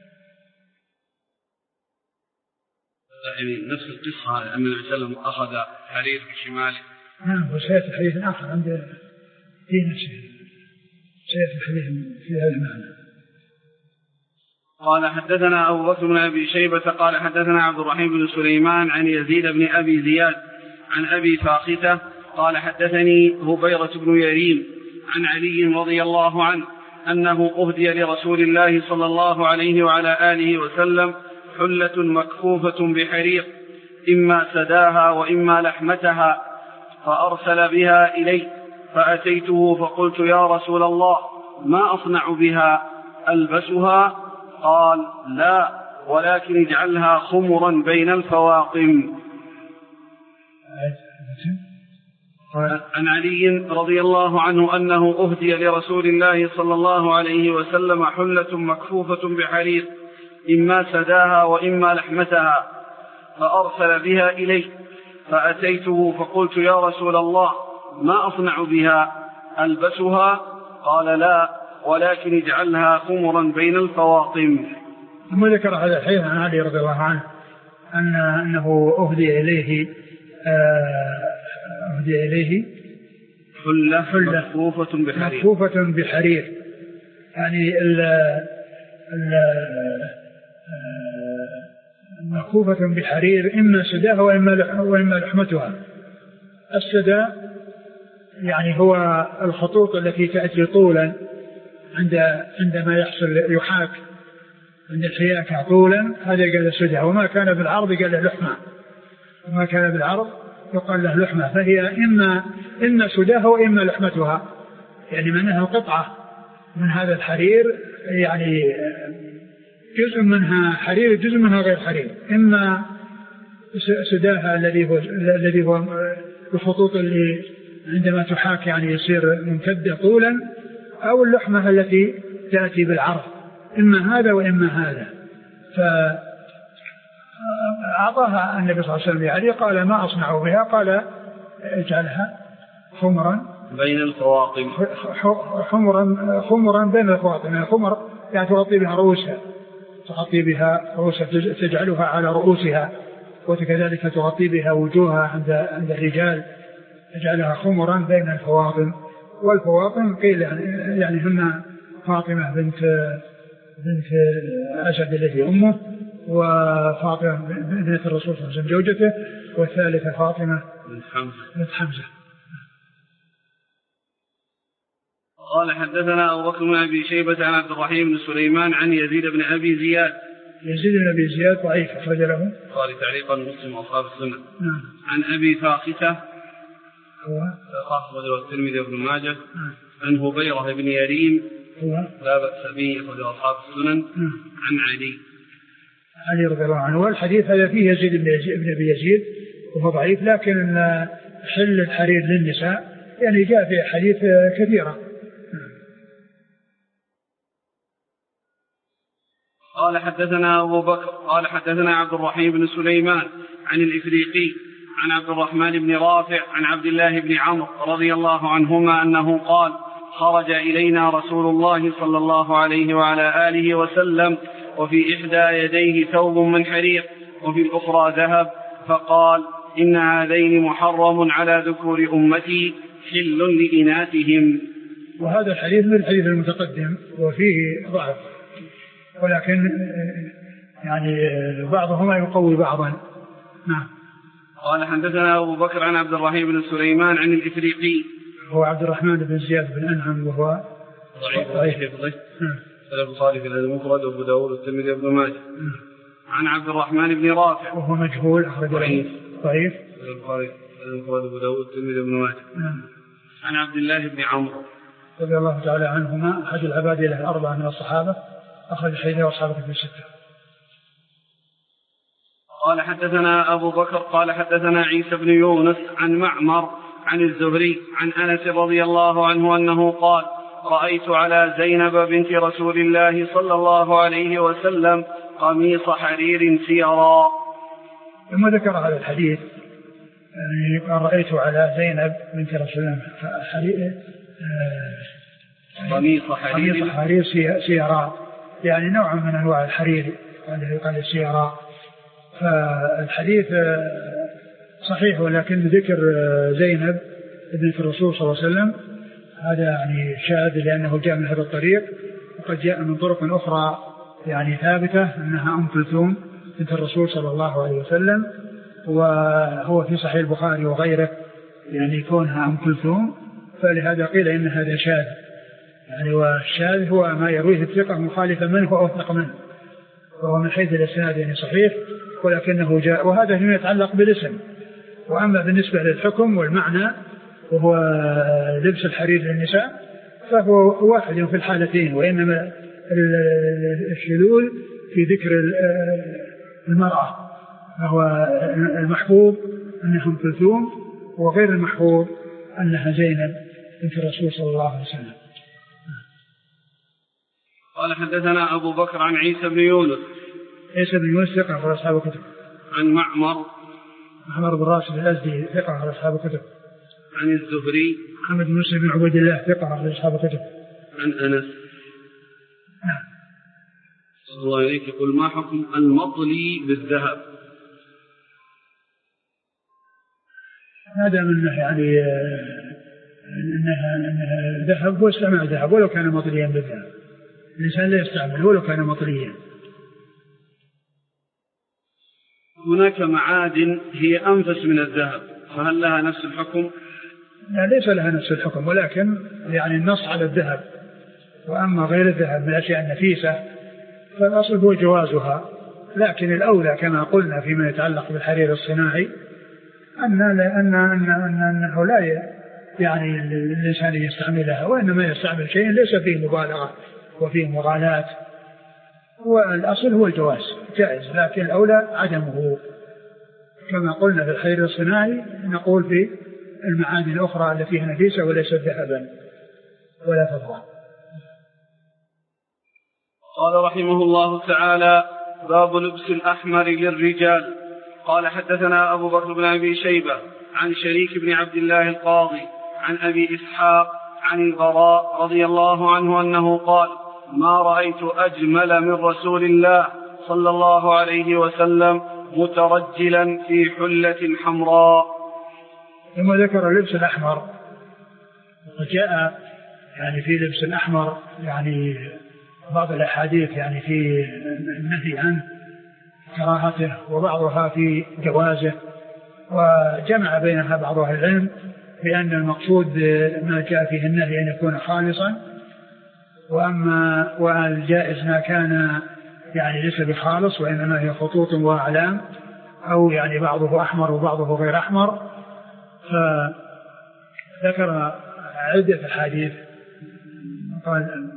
يعني نفس القصة أن النبي صلى الله عليه وسلم أخذ حرير بشماله. نعم وسيأتي حديث آخر عند في نفسه، سيأتي حديث في هذا المعنى. قال حدثنا أبو بكر بن أبي شيبة قال حدثنا عبد الرحيم بن سليمان عن يزيد بن أبي زياد عن أبي فاخته قال حدثني هبيرة بن يريم عن علي رضي الله عنه أنه أهدي لرسول الله صلى الله عليه وعلى آله وسلم حلة مكفوفة بحرير إما سداها وإما لحمتها، فأرسل بها إلي فأتيته فقلت يا رسول الله ما أصنع بها ألبسها؟ قال لا ولكن اجعلها خمرا بين الفواقم. عن علي رضي الله عنه أنه أهدي لرسول الله صلى الله عليه وسلم حلة مكفوفة بحرير إما سداها وإما لحمتها فأرسل بها إليه فأتيته فقلت يا رسول الله ما أصنع بها ألبسها؟ قال لا ولكن اجعلها خمرا بين الفواطم. ثم ذكر هذا الحديث عن علي رضي الله عنه أنه أهدي إليه حلة مكفوفة بحرير يعني مكفوفة بحرير إما سداها وإما لحمتها. السداء يعني هو الخطوط التي تأتي طولا عندما يحصل يحاك عند الحياك طولا، هذا قال سداء. وما كان بالعرض قال له لحمة، وما كان بالعرض يقال له لحمة. فهي إما سداها وإما لحمتها، يعني منها قطعة من هذا الحرير، يعني جزء منها حرير جزء منها غير حرير. إما سداها الذي هو الخطوط اللي عندما تحاك يعني يصير ممتدة طولا، أو اللحمة التي تأتي بالعرض، إما هذا وإما هذا. فأعطاها النبي صلى الله عليه وسلم عليه، قال ما أصنع بها؟ قال اجعلها خمرا بين الفواطم. خمرا بين الفواطم، يعني خمر يعني تغطي بها رؤوسها، تجعلها على رؤوسها، وكذلك تغطي بها وجوهها عند الرجال، تجعلها خمرا بين الفواطم. والفواطم قيل يعني هن فاطمة بنت أسد الذي أمه، وفاطمة بنت الرسول صلى الله عليه وسلم زوجته، والثالثة فاطمة بنت حمزة. قال حدثنا أبو بكر بن أبي شيبة عن عبد الرحيم بن سليمان عن يزيد بن أبي زياد. يزيد بن أبي زياد ضعيف أخرج له قال تعليقا مسلم وأصحاب السنة. عن أبي فاخته أخرج له الترمذي وابن ماجه. عن هبيرة بن يريم لا بأس به أخرج له أصحاب السنن. عن علي رضي الله عنه. والحديث هذا فيه يزيد بن أبي يزيد وهو ضعيف، لكن حل الحرير للنساء يعني جاء في حديث كثيرة. قال حدثنا أبو بكر قال حدثنا عبد الرحيم بن سليمان عن الإفريقي عن عبد الرحمن بن رافع عن عبد الله بن عمرو رضي الله عنهما أنه قال خرج إلينا رسول الله صلى الله عليه وعلى آله وسلم وفي إحدى يديه ثوب من حرير وفي الأخرى ذهب، فقال إن هذين محرم على ذكور أمتي حل لإناثهم. وهذا الحديث من الحديث المتقدم وفيه ضعف، ولكن يعني بعضهما يقوي بعضا. نعم. قال حدثنا أبو بكر عن عبد الرحيم بن سليمان عن الإفريقي هو عبد الرحمن بن زياد بن أنعم وهو ضعيف. البخاري في المفرد وأبو داود والترمذي وابن ماجه. عن عبد الرحمن بن رافع وهو مجهول أخرج ضعيف. البخاري المفرد وأبو داود والترمذي وابن ماجه. عن عبد الله بن عمرو رضي الله تعالى عنهما أحد العباد له الأربعة من الصحابة، أخرج حديثه وأصحابه في الستة. قال حدثنا أبو بكر قال حدثنا عيسى بن يونس عن معمر عن الزهري عن أنس رضي الله عنه أنه قال رأيت على زينب بنت رسول الله صلى الله عليه وسلم قميص حرير سيرا. ثم ذكر هذا الحديث يعني رأيت على زينب بنت رسول الله قميص حرير سيرا، يعني نوع من أنواع الحرير قال سيرا. فالحديث صحيح، ولكن ذكر زينب بنت الرسول صلى الله عليه وسلم هذا يعني شاذ، لأنه جاء من هذا الطريق، وقد جاء من طرق أخرى يعني ثابتة أنها أم كلثوم بنت الرسول صلى الله عليه وسلم، وهو في صحيح البخاري وغيره يعني كونها أم كلثوم، فلهذا قيل إن هذا شاذ يعني. والشاذ هو ما يرويه الثقة مخالفا منه وأوثق منه، وهو من حيث الإسناد يعني صحيح، ولكنه جاء. وهذا فيما يتعلق بالاسم. وأما بالنسبة للحكم والمعنى وهو لبس الحرير للنساء فهو واحد في الحالتين، وإنما الشذوذ في ذكر المرأة، فهو المحفوظ أنها أم كلثوم، وغير المحفوظ أنها زينب بنت الرسول صلى الله عليه وسلم. قال حدثنا أبو بكر عن عيسى بن يونس. عيسى بن يونس ثقة أخرج أصحاب الكتب. عن معمر بن راشد الأزدي ثقة أخرج أصحاب الكتب. عن الزهري محمد بن مسلم بن عبيد الله ثقة أخرج أصحاب الكتب. عن أنس. صلى الله عليه وسلم يقول ما حكم المطلي بالذهب؟ هذا منه يعني أنها ذهب واستعمال ذهب ولو كان مطليا بالذهب، الإنسان لا يستعمل ولو كان مطليا. هناك معادن هي أنفس من الذهب، فهل لها نفس الحكم؟ لا ليس لها نفس الحكم، ولكن يعني النص على الذهب، وأما غير الذهب من الأشياء النفيسة فالأصل هو جوازها، لكن الأولى كما قلنا فيما يتعلق بالحرير الصناعي أنه لا يعني الإنسان يستعملها، وإنما يستعمل شيء ليس فيه مبالغة وفيه مغالاة، والأصل هو الجواز جائز، لكن الأولى عدمه كما قلنا في الحرير الصناعي. نقول في المعادن الأخرى التي فيها نفيسة وليست ذهبا ولا فضة. قال رحمه الله تعالى: باب لبس الأحمر للرجال. قال حدثنا أبو بكر بن أبي شيبة عن شريك بن عبد الله القاضي عن أبي إسحاق عن البراء رضي الله عنه أنه قال: ما رأيت أجمل من رسول الله صلى الله عليه وسلم مترجلا في حلة حمراء. ثم ذكر اللبس الأحمر، وجاء يعني في لبس الأحمر يعني بعض الأحاديث يعني في النهي عنه كراهته، وبعضها في جوازه، وجمع بينها بعض أهل العلم بأن المقصود ما جاء فيه النهي أن يكون خالصا، والجائز ما كان يعني ليس بخالص وإنما هي خطوط وأعلام، أو يعني بعضه أحمر وبعضه غير أحمر. فذكر عدة أحاديث. قال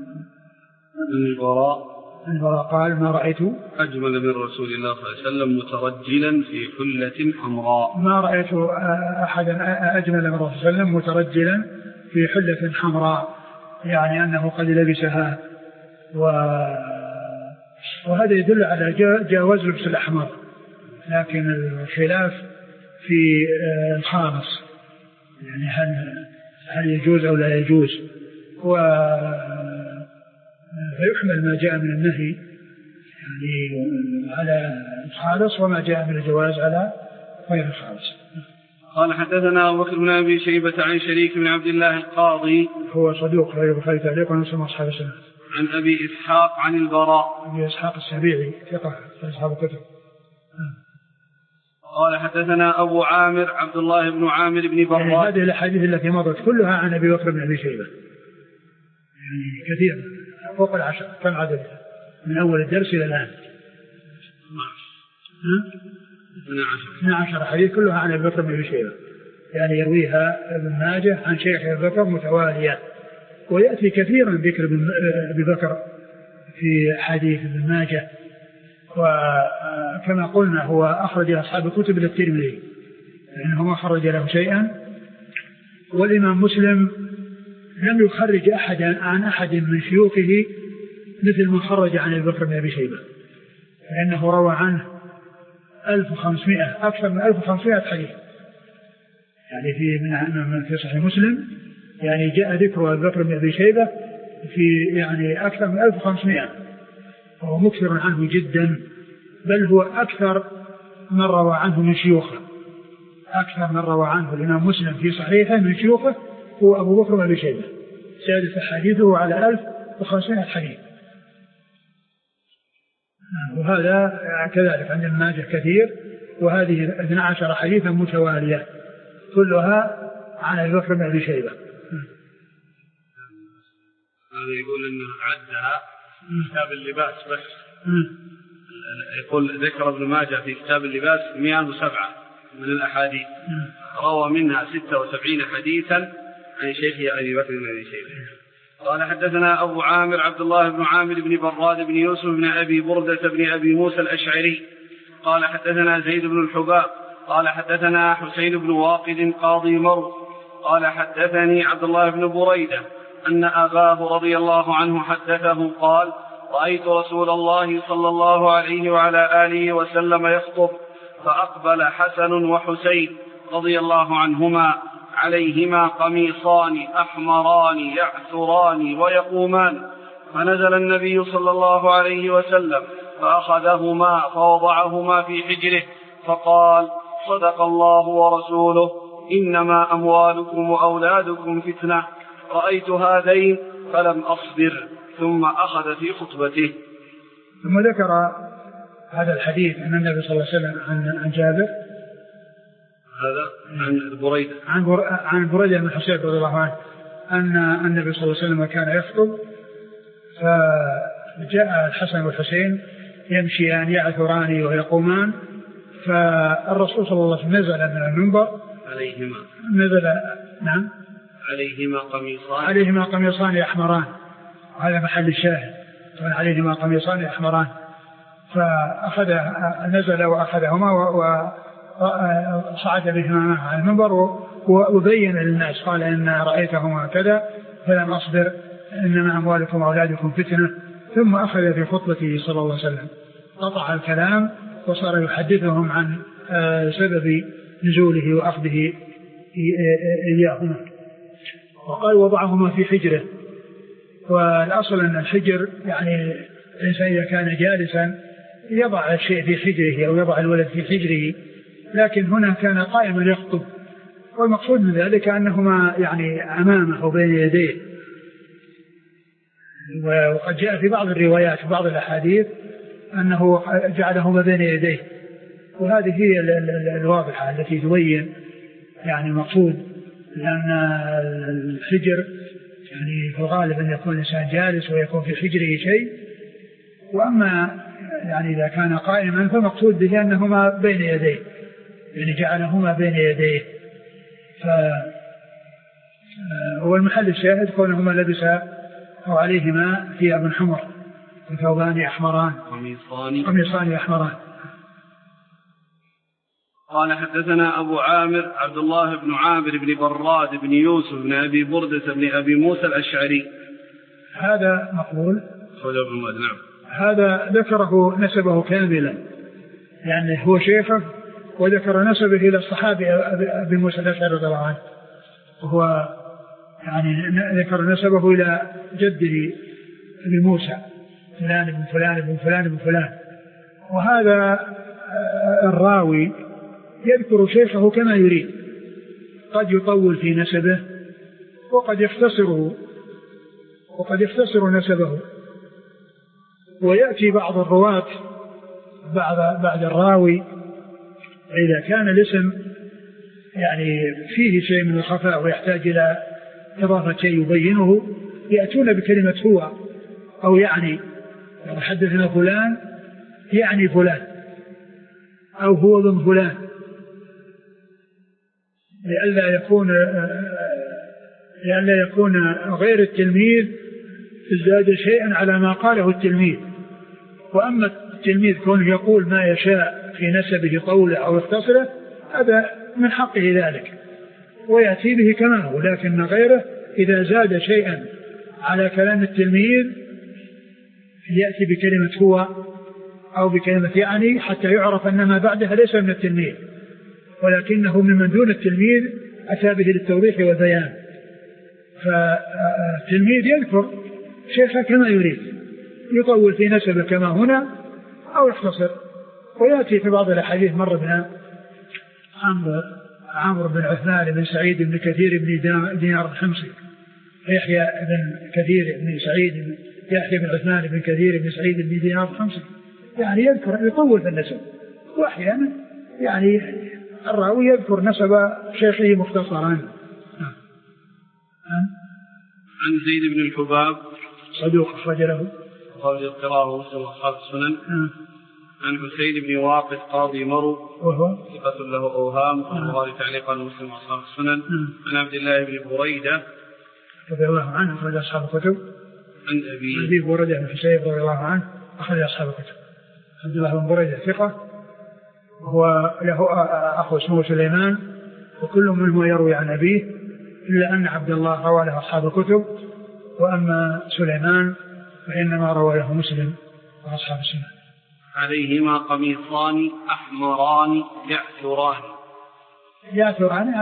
البراء قال: ما رأيت أجمل من رسول الله صلى الله عليه وسلم مترجلا في حلة حمراء. ما رأيت أحدا أجمل من رسول الله صلى الله عليه وسلم مترجلا في حلة حمراء، يعني أنه قد لبسها، وهذا يدل على جواز لبس الأحمر، لكن الخلاف في الخامس، يعني هل يجوز أو لا يجوز، فيحمل ما جاء من النهي يعني على الخالص، وما جاء من الجواز على غير الخالص. قال حدثنا أبو بكر بن أبي شيبة عن شريك بن عبد الله القاضي، هو صدوق غير البخاري تعليق ونسمع أصحاب السنة. عن أبي إسحاق عن البراء، أبي إسحاق السبيعي ثقة في أصحاب الكتب. قال حدثنا أبو عامر عبد الله بن عامر بن براء. يعني هذه الأحاديث التي مضت كلها عن أبي بكر بن أبي شيبة، يعني كثير فوق 10. كم عددها من أول الدرس إلى الآن؟ 12 حديث كلها عن أبي بكر بن أبي شيبة، يعني يرويها ابن ماجه عن شيخ أبي بكر متوالية، ويأتي كثيرا ذكر أبي بكر في حديث ابن ماجه. وكما قلنا هو أخرج أصحاب الكتب إلى الترمذي لأنه ما خرج له شيئا، والإمام مسلم لم يخرج أحدا عن أحد من شيوخه مثل ما خرج عن أبي بكر بن أبي شيبة، لأنه روى عنه 1500 أكثر من 1500 حديث، يعني في صحيح مسلم يعني جاء ذكر أبي بكر بن أبي شيبة في يعني أكثر من 1500، وهو مكثر عنه جدا، بل هو أكثر من روى عنه من شيوخه، أكثر من روى عنه الإمام مسلم في صحيحه من شيوخه هو أبو بكر بن أبي شيبة، سادس حديثه على 1500 حديث. وهذا كذلك عند ابن ماجه كثير، وهذه 12 حديثا متوالية كلها عن أبي بكر بن أبي شيبة. هذا يقول إنه عدها كتاب اللباس بس. يقول ذكر ابن ماجه في كتاب اللباس 107 من الأحاديث، روى منها 76 حديثا عن شيخه أبي بكر بن أبي شيبة. قال حدثنا أبو عامر عبد الله بن عامر بن براد بن يوسف بن أبي بردة بن أبي موسى الأشعري قال حدثنا زيد بن الحباب قال حدثنا حسين بن واقد قاضي مرو قال حدثني عبد الله بن بريدة أن أباه رضي الله عنه حدثه قال رأيت رسول الله صلى الله عليه وعلى آله وسلم يخطب فأقبل حسن وحسين رضي الله عنهما عليهما قميصان أحمران يعثران ويقومان، فنزل النبي صلى الله عليه وسلم فأخذهما فوضعهما في حجره فقال صدق الله ورسوله إنما أموالكم وأولادكم فتنة، رأيت هذين فلم أصبر، ثم أخذ في خطبته. ثم ذكر هذا الحديث عن النبي صلى الله عليه وسلم عن جابر، هذا عن بريدة عن بريدة بن حسين رضي الله عنه أن النبي صلى الله عليه وسلم كان يخطب فجاء الحسن والحسين يمشيان يعثران ويقومان، فالرسول صلى الله عليه وسلم نزل من المنبر عليهما نعم عليهما قميصان أحمران، هذا محل الشاهد، عليهما قميصان أحمران، فأخذ نزل وأخذهما وصعد بهما على المنبر وبين للناس قال إن رأيتهما كذا فلم أصبر، إنما أموالكم وأولادكم فتنة، ثم أخذ في خطبته صلى الله عليه وسلم قطع الكلام وصار يحدثهم عن سبب نزوله وأخذه إياهما، وقال وضعهما في حجره. والأصل أن الحجر يعني الإنسان إذا كان جالسا يضع الشيء في حجره أو يضع الولد في حجره، لكن هنا كان قائما يخطب، والمقصود من ذلك أنهما يعني أمامه وبين يديه. وقد جاء في بعض الروايات في بعض الأحاديث أنه جعلهما بين يديه، وهذه هي الواضحة التي تبين يعني المقصود، لأن الحجر يعني في الغالب أن يكون الإنسان جالس ويكون في حجره شيء، وأما يعني إذا كان قائما فمقصود به أنهما بين يديه، يعني جعلهما بين يديه. والمحل الشاهد كونهما لبسا أو عليهما ثياب حمر وثوبان أحمران قميصان أحمران. قال حدثنا أبو عامر عبد الله بن عامر بن براد بن يوسف بن أبي بردة بن أبي موسى الأشعري، هذا مقبول، نعم. هذا ذكره نسبه كاملا، يعني هو شيخه وذكر نسبه إلى الصحابي أبي موسى الأشعري رضي الله عنه، وهو يعني ذكر نسبه إلى جده أبي موسى فلان بن فلان بن فلان بن فلان. وهذا الراوي يذكر شيخه كما يريد، قد يطول في نسبه وقد يختصر نسبه، ويأتي بعض الرواة بعد الراوي إذا كان الاسم يعني فيه شيء من الخفاء ويحتاج إلى إضافة شيء يبينه، يأتون بكلمة هو أو يعني حدثنا فلان يعني فلان أو هو ضمن فلان، لئلا يكون غير التلميذ ازداد شيئا على ما قاله التلميذ. وأما التلميذ كونه يقول ما يشاء في نسبه قوله أو اختصره هذا من حقه ذلك ويأتي به كما هو، لكن غيره إذا زاد شيئا على كلام التلميذ يأتي بكلمة هو أو بكلمة يعني حتى يعرف أن ما بعدها ليس من التلميذ ولكنه من دون التلميذ أتى به للتوضيح والبيان. فالتلميذ يذكر شيخه كما يريد، يطول في نسبه كما هنا أو يختصر. ويأتي في بعض الأحاديث مر بنا عمرو بن عثمان بن سعيد بن كثير بن دينار الحمصي، يحيى بن كثير بن سعيد يحيى بن عثمان بن كثير بن سعيد بن دينار الحمصي، يعني يذكر يطول في النسب، وأحيانا يعني الراوي يذكر نسب شيخه مختصرا. عن زيد بن الحباب صدوق أخرج له القراءة ومسلم أصحاب السنن. عن حسين بن واقد قاضي مرو وهو ثقة له أوهام البخاري تعليقا ومسلم أصحاب السنن. عن عبد الله بن بريدة رضي الله عنه أخرج أصحاب الكتب. عن أبي بريدة بن حسين رضي الله عنه أخرج أصحاب الكتب. عبد الله بن بريدة ثقة، وهو له أخو اسمه سليمان، وكل منهم يروي عن أبيه، إلا أن عبد الله روى له أصحاب الكتب، وأما سليمان فإنما روى له مسلم وأصحاب السنة. عليهما قميصان أحمران يأثران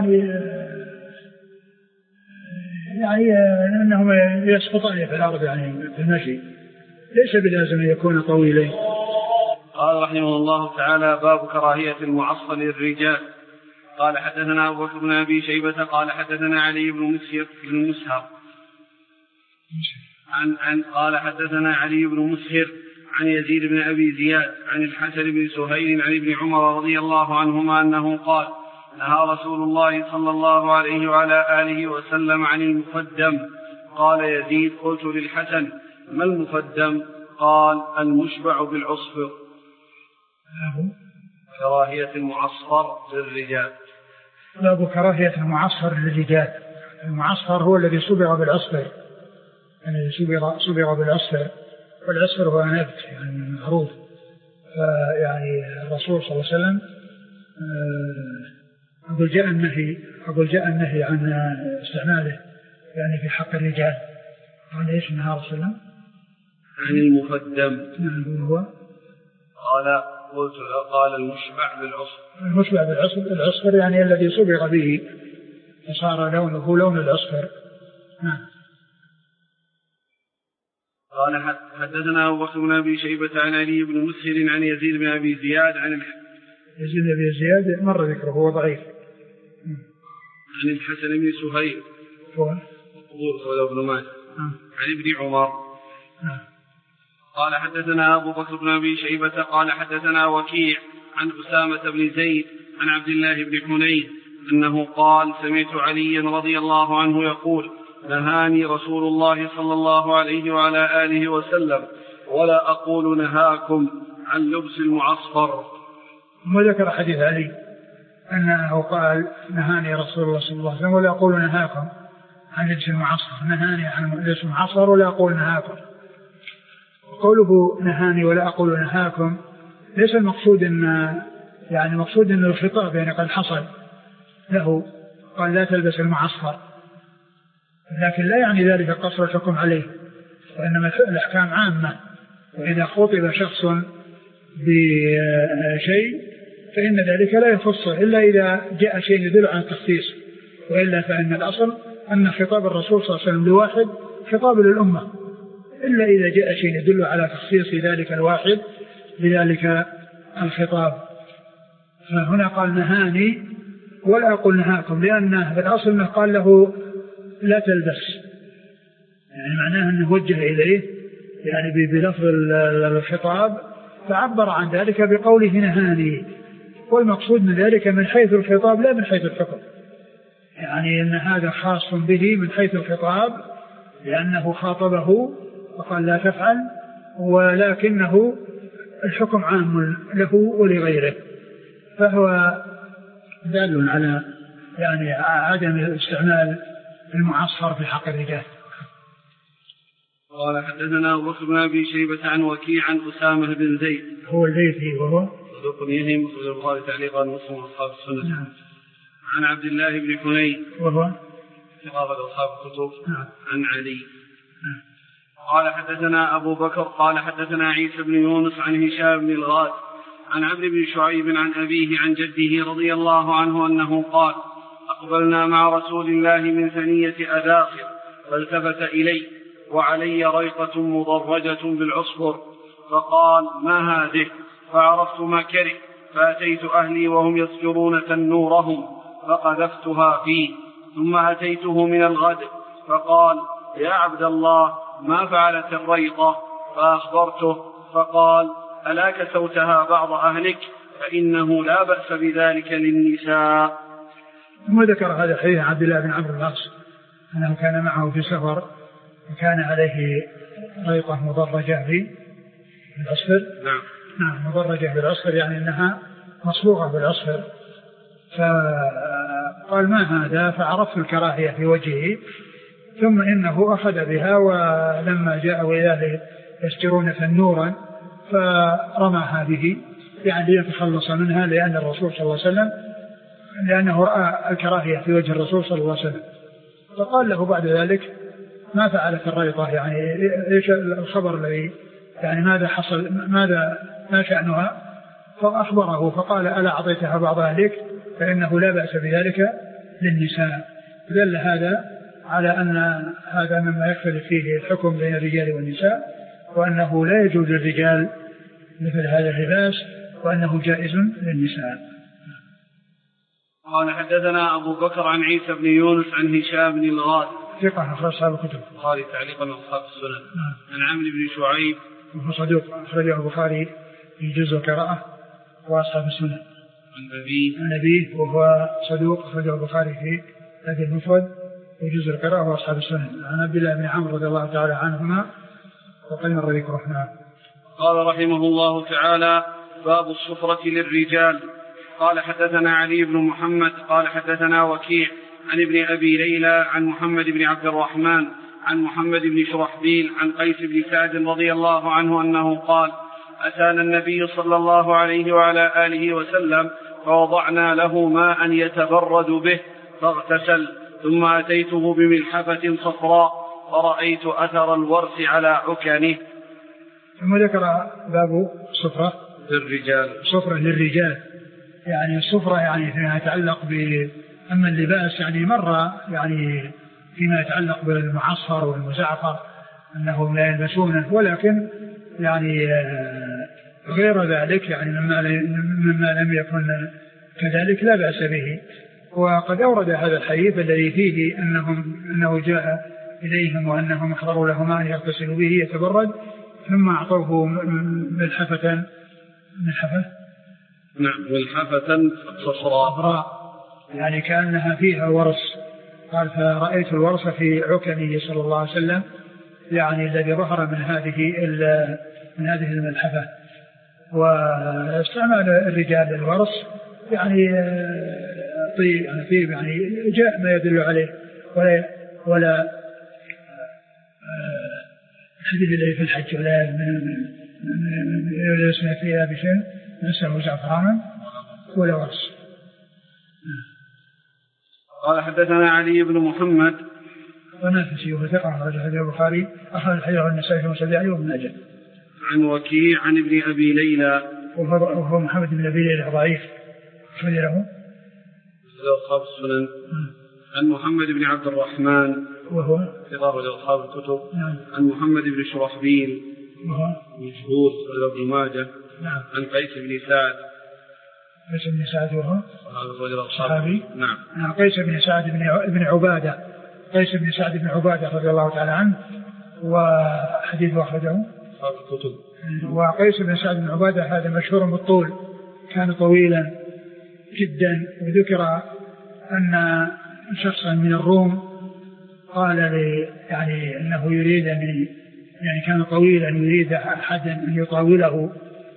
يعني أنهما يسقطان في الأرض يعني في المشي، ليس بلازم أن يكون طويلين. قال رحمه الله تعالى: باب كراهية المعصر للرجال. قال حدثنا أبو بكر بن أبي شيبة قال حدثنا علي بن مسهر قال حدثنا علي بن مسهر عن يزيد بن أبي زياد عن الحسن بن سهيل عن ابن عمر رضي الله عنهما أنه قال: نهى رسول الله صلى الله عليه وعلى آله وسلم عن المفدم. قال يزيد: قلت للحسن: ما المفدم؟ قال: المشبع بالعصفر. كراهية المعصفر للرجال. باب كراهية المعصفر للرجال. المعصفر هو الذي صبغ بالعصفر، يعني صبغ بالعصفر، والعصفر هو نبت يعني معروف. يعني الرسول صلى الله عليه وسلم أقول جاء النهي عن استعماله يعني في حق الرجال. قال ايش نهى رسول الله عن المفدم؟ هو قال المشبع بالعصفر. المشبع بالعصفر يعني الذي صبغ به فصار لونه لون العصفر. قال حدثنا أبو بكر بن أبي شيبة عن علي بن مسهر عن يزيد بن أبي زياد يزيد بن أبي زياد مر ذكره هو ضعيف. عن الحسن بن سهيل هو ابن ماجه عن ابن عمر. قال حدثنا أبو بكر بن أبي شيبة قال حدثنا وكيع عن أسامة بن زيد عن عبد الله بن حنين أنه قال: سمعت عليا رضي الله عنه يقول: نهاني رسول الله صلى الله عليه وعلى آله وسلم ولا أقول نهاكم عن لبس المعصفر. وذكر حديث علي أنه قال: نهاني رسول الله صلى الله عليه وسلم ولا أقول نهاكم عن لبس المعصفر. نهاني عن لبس المعصفر ولا أقول نهاكم. قوله نهاني ولا أقول نهاكم ليس المقصود يعني مقصود أن الخطاب يعني قد حصل له، قال لا تلبس المعصفر، لكن لا يعني ذلك قصر الحكم عليه، وإنما الأحكام عامة. وإذا خطب شخص بشيء فإن ذلك لا يخصه إلا إذا جاء شيء يدل عن التخصيص، وإلا فإن الأصل أن خطاب الرسول صلى الله عليه وسلم لواحد خطاب للأمة، إلا إذا جاء شيء يدل على تخصيص ذلك الواحد بذلك الخطاب. فهنا قال نهاني ولا أقول نهاكم، لأنه بالأصل أنه قال له لا تلبس، يعني معناه أنه وجه إليه يعني بلفظ الخطاب، فعبر عن ذلك بقوله نهاني، والمقصود من ذلك من حيث الخطاب لا من حيث الحكم، يعني أن هذا خاص به من حيث الخطاب لأنه خاطبه وقال لا تفعل، ولكنه الحكم عام له ولغيره، فهو دال على يعني عدم استعمال المعصفر في حق الرجال. قال حدثنا أبو بكر بن أبي شيبة عن وكيع عن أسامة بن زيد هو الليثي وهو صدوق يهم أخرج البخاري تعليقا ومسلم وأصحاب السنة. عن عبد الله بن حنين وهو ثقة أصحاب الكتب. عن علي. قال حدثنا أبو بكر قال حدثنا عيسى بن يونس عن هشام بن الغاد عن عمرو بن شعيب عن أبيه عن جده رضي الله عنه أنه قال: أقبلنا مع رسول الله من ثنية أداخر فالتفت إلي وعلي ريقة مضرجة بالعصفر فقال: ما هذه؟ فعرفت ما كره فأتيت أهلي وهم يسجرون تنورهم فقذفتها فيه، ثم أتيته من الغد فقال: يا عبد الله ما فعلت الريقة؟ فأخبرته فقال: ألا كسوتها بعض أهلك؟ فإنه لا بأس بذلك للنساء. ثم ذكر هذا الحديث عن عبد الله بن عمرو العاص أنه كان معه في سفر وكان عليه ريقة مضرجة بالعصفر. نعم مضرجة بالعصفر يعني أنها مصبوغة بالعصفر، فقال: ما هذا؟ فعرفت الكراهية في وجهه، ثم إنه أخذ بها، ولما جاء وإليه يسجرون تنورا فرمى به يعني ليتخلص منها، لأن الرسول صلى الله عليه وسلم لأنه رأى الكراهية في وجه الرسول صلى الله عليه وسلم، فقال له بعد ذلك ما فعلت الريطة، يعني إيش الخبر الذي يعني ماذا حصل، ما شأنها؟ فأخبره فقال ألا أعطيتها بعض أهلك؟ فإنه لا بأس بذلك للنساء. دل هذا على أن هذا مما يختلف فيه الحكم بين الرجال والنساء، وأنه لا يجوز للرجال مثل هذا اللباس، وأنه جائز للنساء. قال حدثنا أبو بكر عن عيسى بن يونس عن هشام بن الغاث ثقة أخرج أصحاب الكتب، البخاري تعليقا وأصحاب السنن. عن عمرو بن شعيب وهو صدوق أخرجه البخاري في جزء القراءة وأصحاب السنن. عن أبيه وهو صدوق أخرجه البخاري في هذه المفرد في جزء القراءة وأصحاب السنن. عن عبد الله بن عمرو رضي الله تعالى عنهما وقد مر ذكره. قال رحمه الله تعالى: باب الصفرة للرجال. قال حدثنا علي بن محمد قال حدثنا وكيع عن ابن أبي ليلى عن محمد بن عبد الرحمن عن محمد بن شرحبيل عن قيس بن سعد رضي الله عنه أنه قال: أتانا النبي صلى الله عليه وعلى آله وسلم فوضعنا له ماء يتبرد به فاغتسل، ثم أتيته بملحفة صفراء فرأيت أثر الورس على عكنه. ثم ذكر باب صفرة للرجال. يعني الصفرة يعني فيما يتعلق أما اللباس يعني مر يعني فيما يتعلق بالمعصفر والمزعفر أنهم لا يلبسونه، ولكن يعني غير ذلك يعني مما لم يكن كذلك لا بأس به. وقد أورد هذا الحديث الذي فيه أنه جاء إليهم وأنهم احضروا له ماء يغتسل به يتبرد، ثم أعطوه ملحفة صفراء يعني كأنها فيها ورس. قال: فرأيت الورس في عكنه صلى الله عليه وسلم، يعني الذي ظهر من هذه الملحفة. واستعمال الرجال الورس يعني طيب يعني جاء ما يدل عليه، ولا حديث الذي في الحج ولا يلبسنا فيها بشيء نسمه زعفرانا ولا ورس. قال حدثنا علي بن محمد ونافسي وثقة أخرج حديث البخاري أخرج حديث النسائي ومسلم عليه وابن ماجه. عن وكيع عن ابن أبي ليلى وهو محمد بن أبي ليلى ضعيف أخرج له أصحاب السنن. عن محمد بن عبد الرحمن وهو ثقة أصحاب الكتب. عن محمد بن شرحبيل وهو مشهور ابن ماجه. عن قيس بن سعد وهو صحابي. عن قيس بن سعد بن عبادة رضي الله تعالى عنه وحديثه أخرجه أصحاب الكتب. وقيس بن سعد بن عبادة هذا مشهور بالطول، كان طويلا جدا. وذكر أن شخصا من الروم قال لي يعني أنه يريد يعني كان طويلا يريد أحدا أن يطاوله،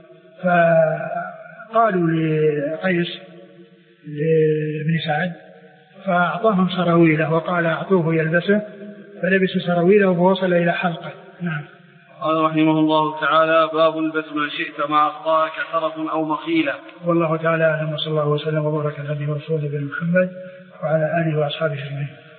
فقالوا لقيس بن سعد فأعطاهم سراويله وقال أعطوه يلبسه، فلبس سراويله فوصل إلى حلقه. قال رحمه الله تعالى: باب البس ما شئت ما أخطاك خرف أو مخيلة. والله تعالى أعلم، وصلى الله وسلم وبارك على نبينا ورسوله محمد وعلى آله وأصحابه أجمعين.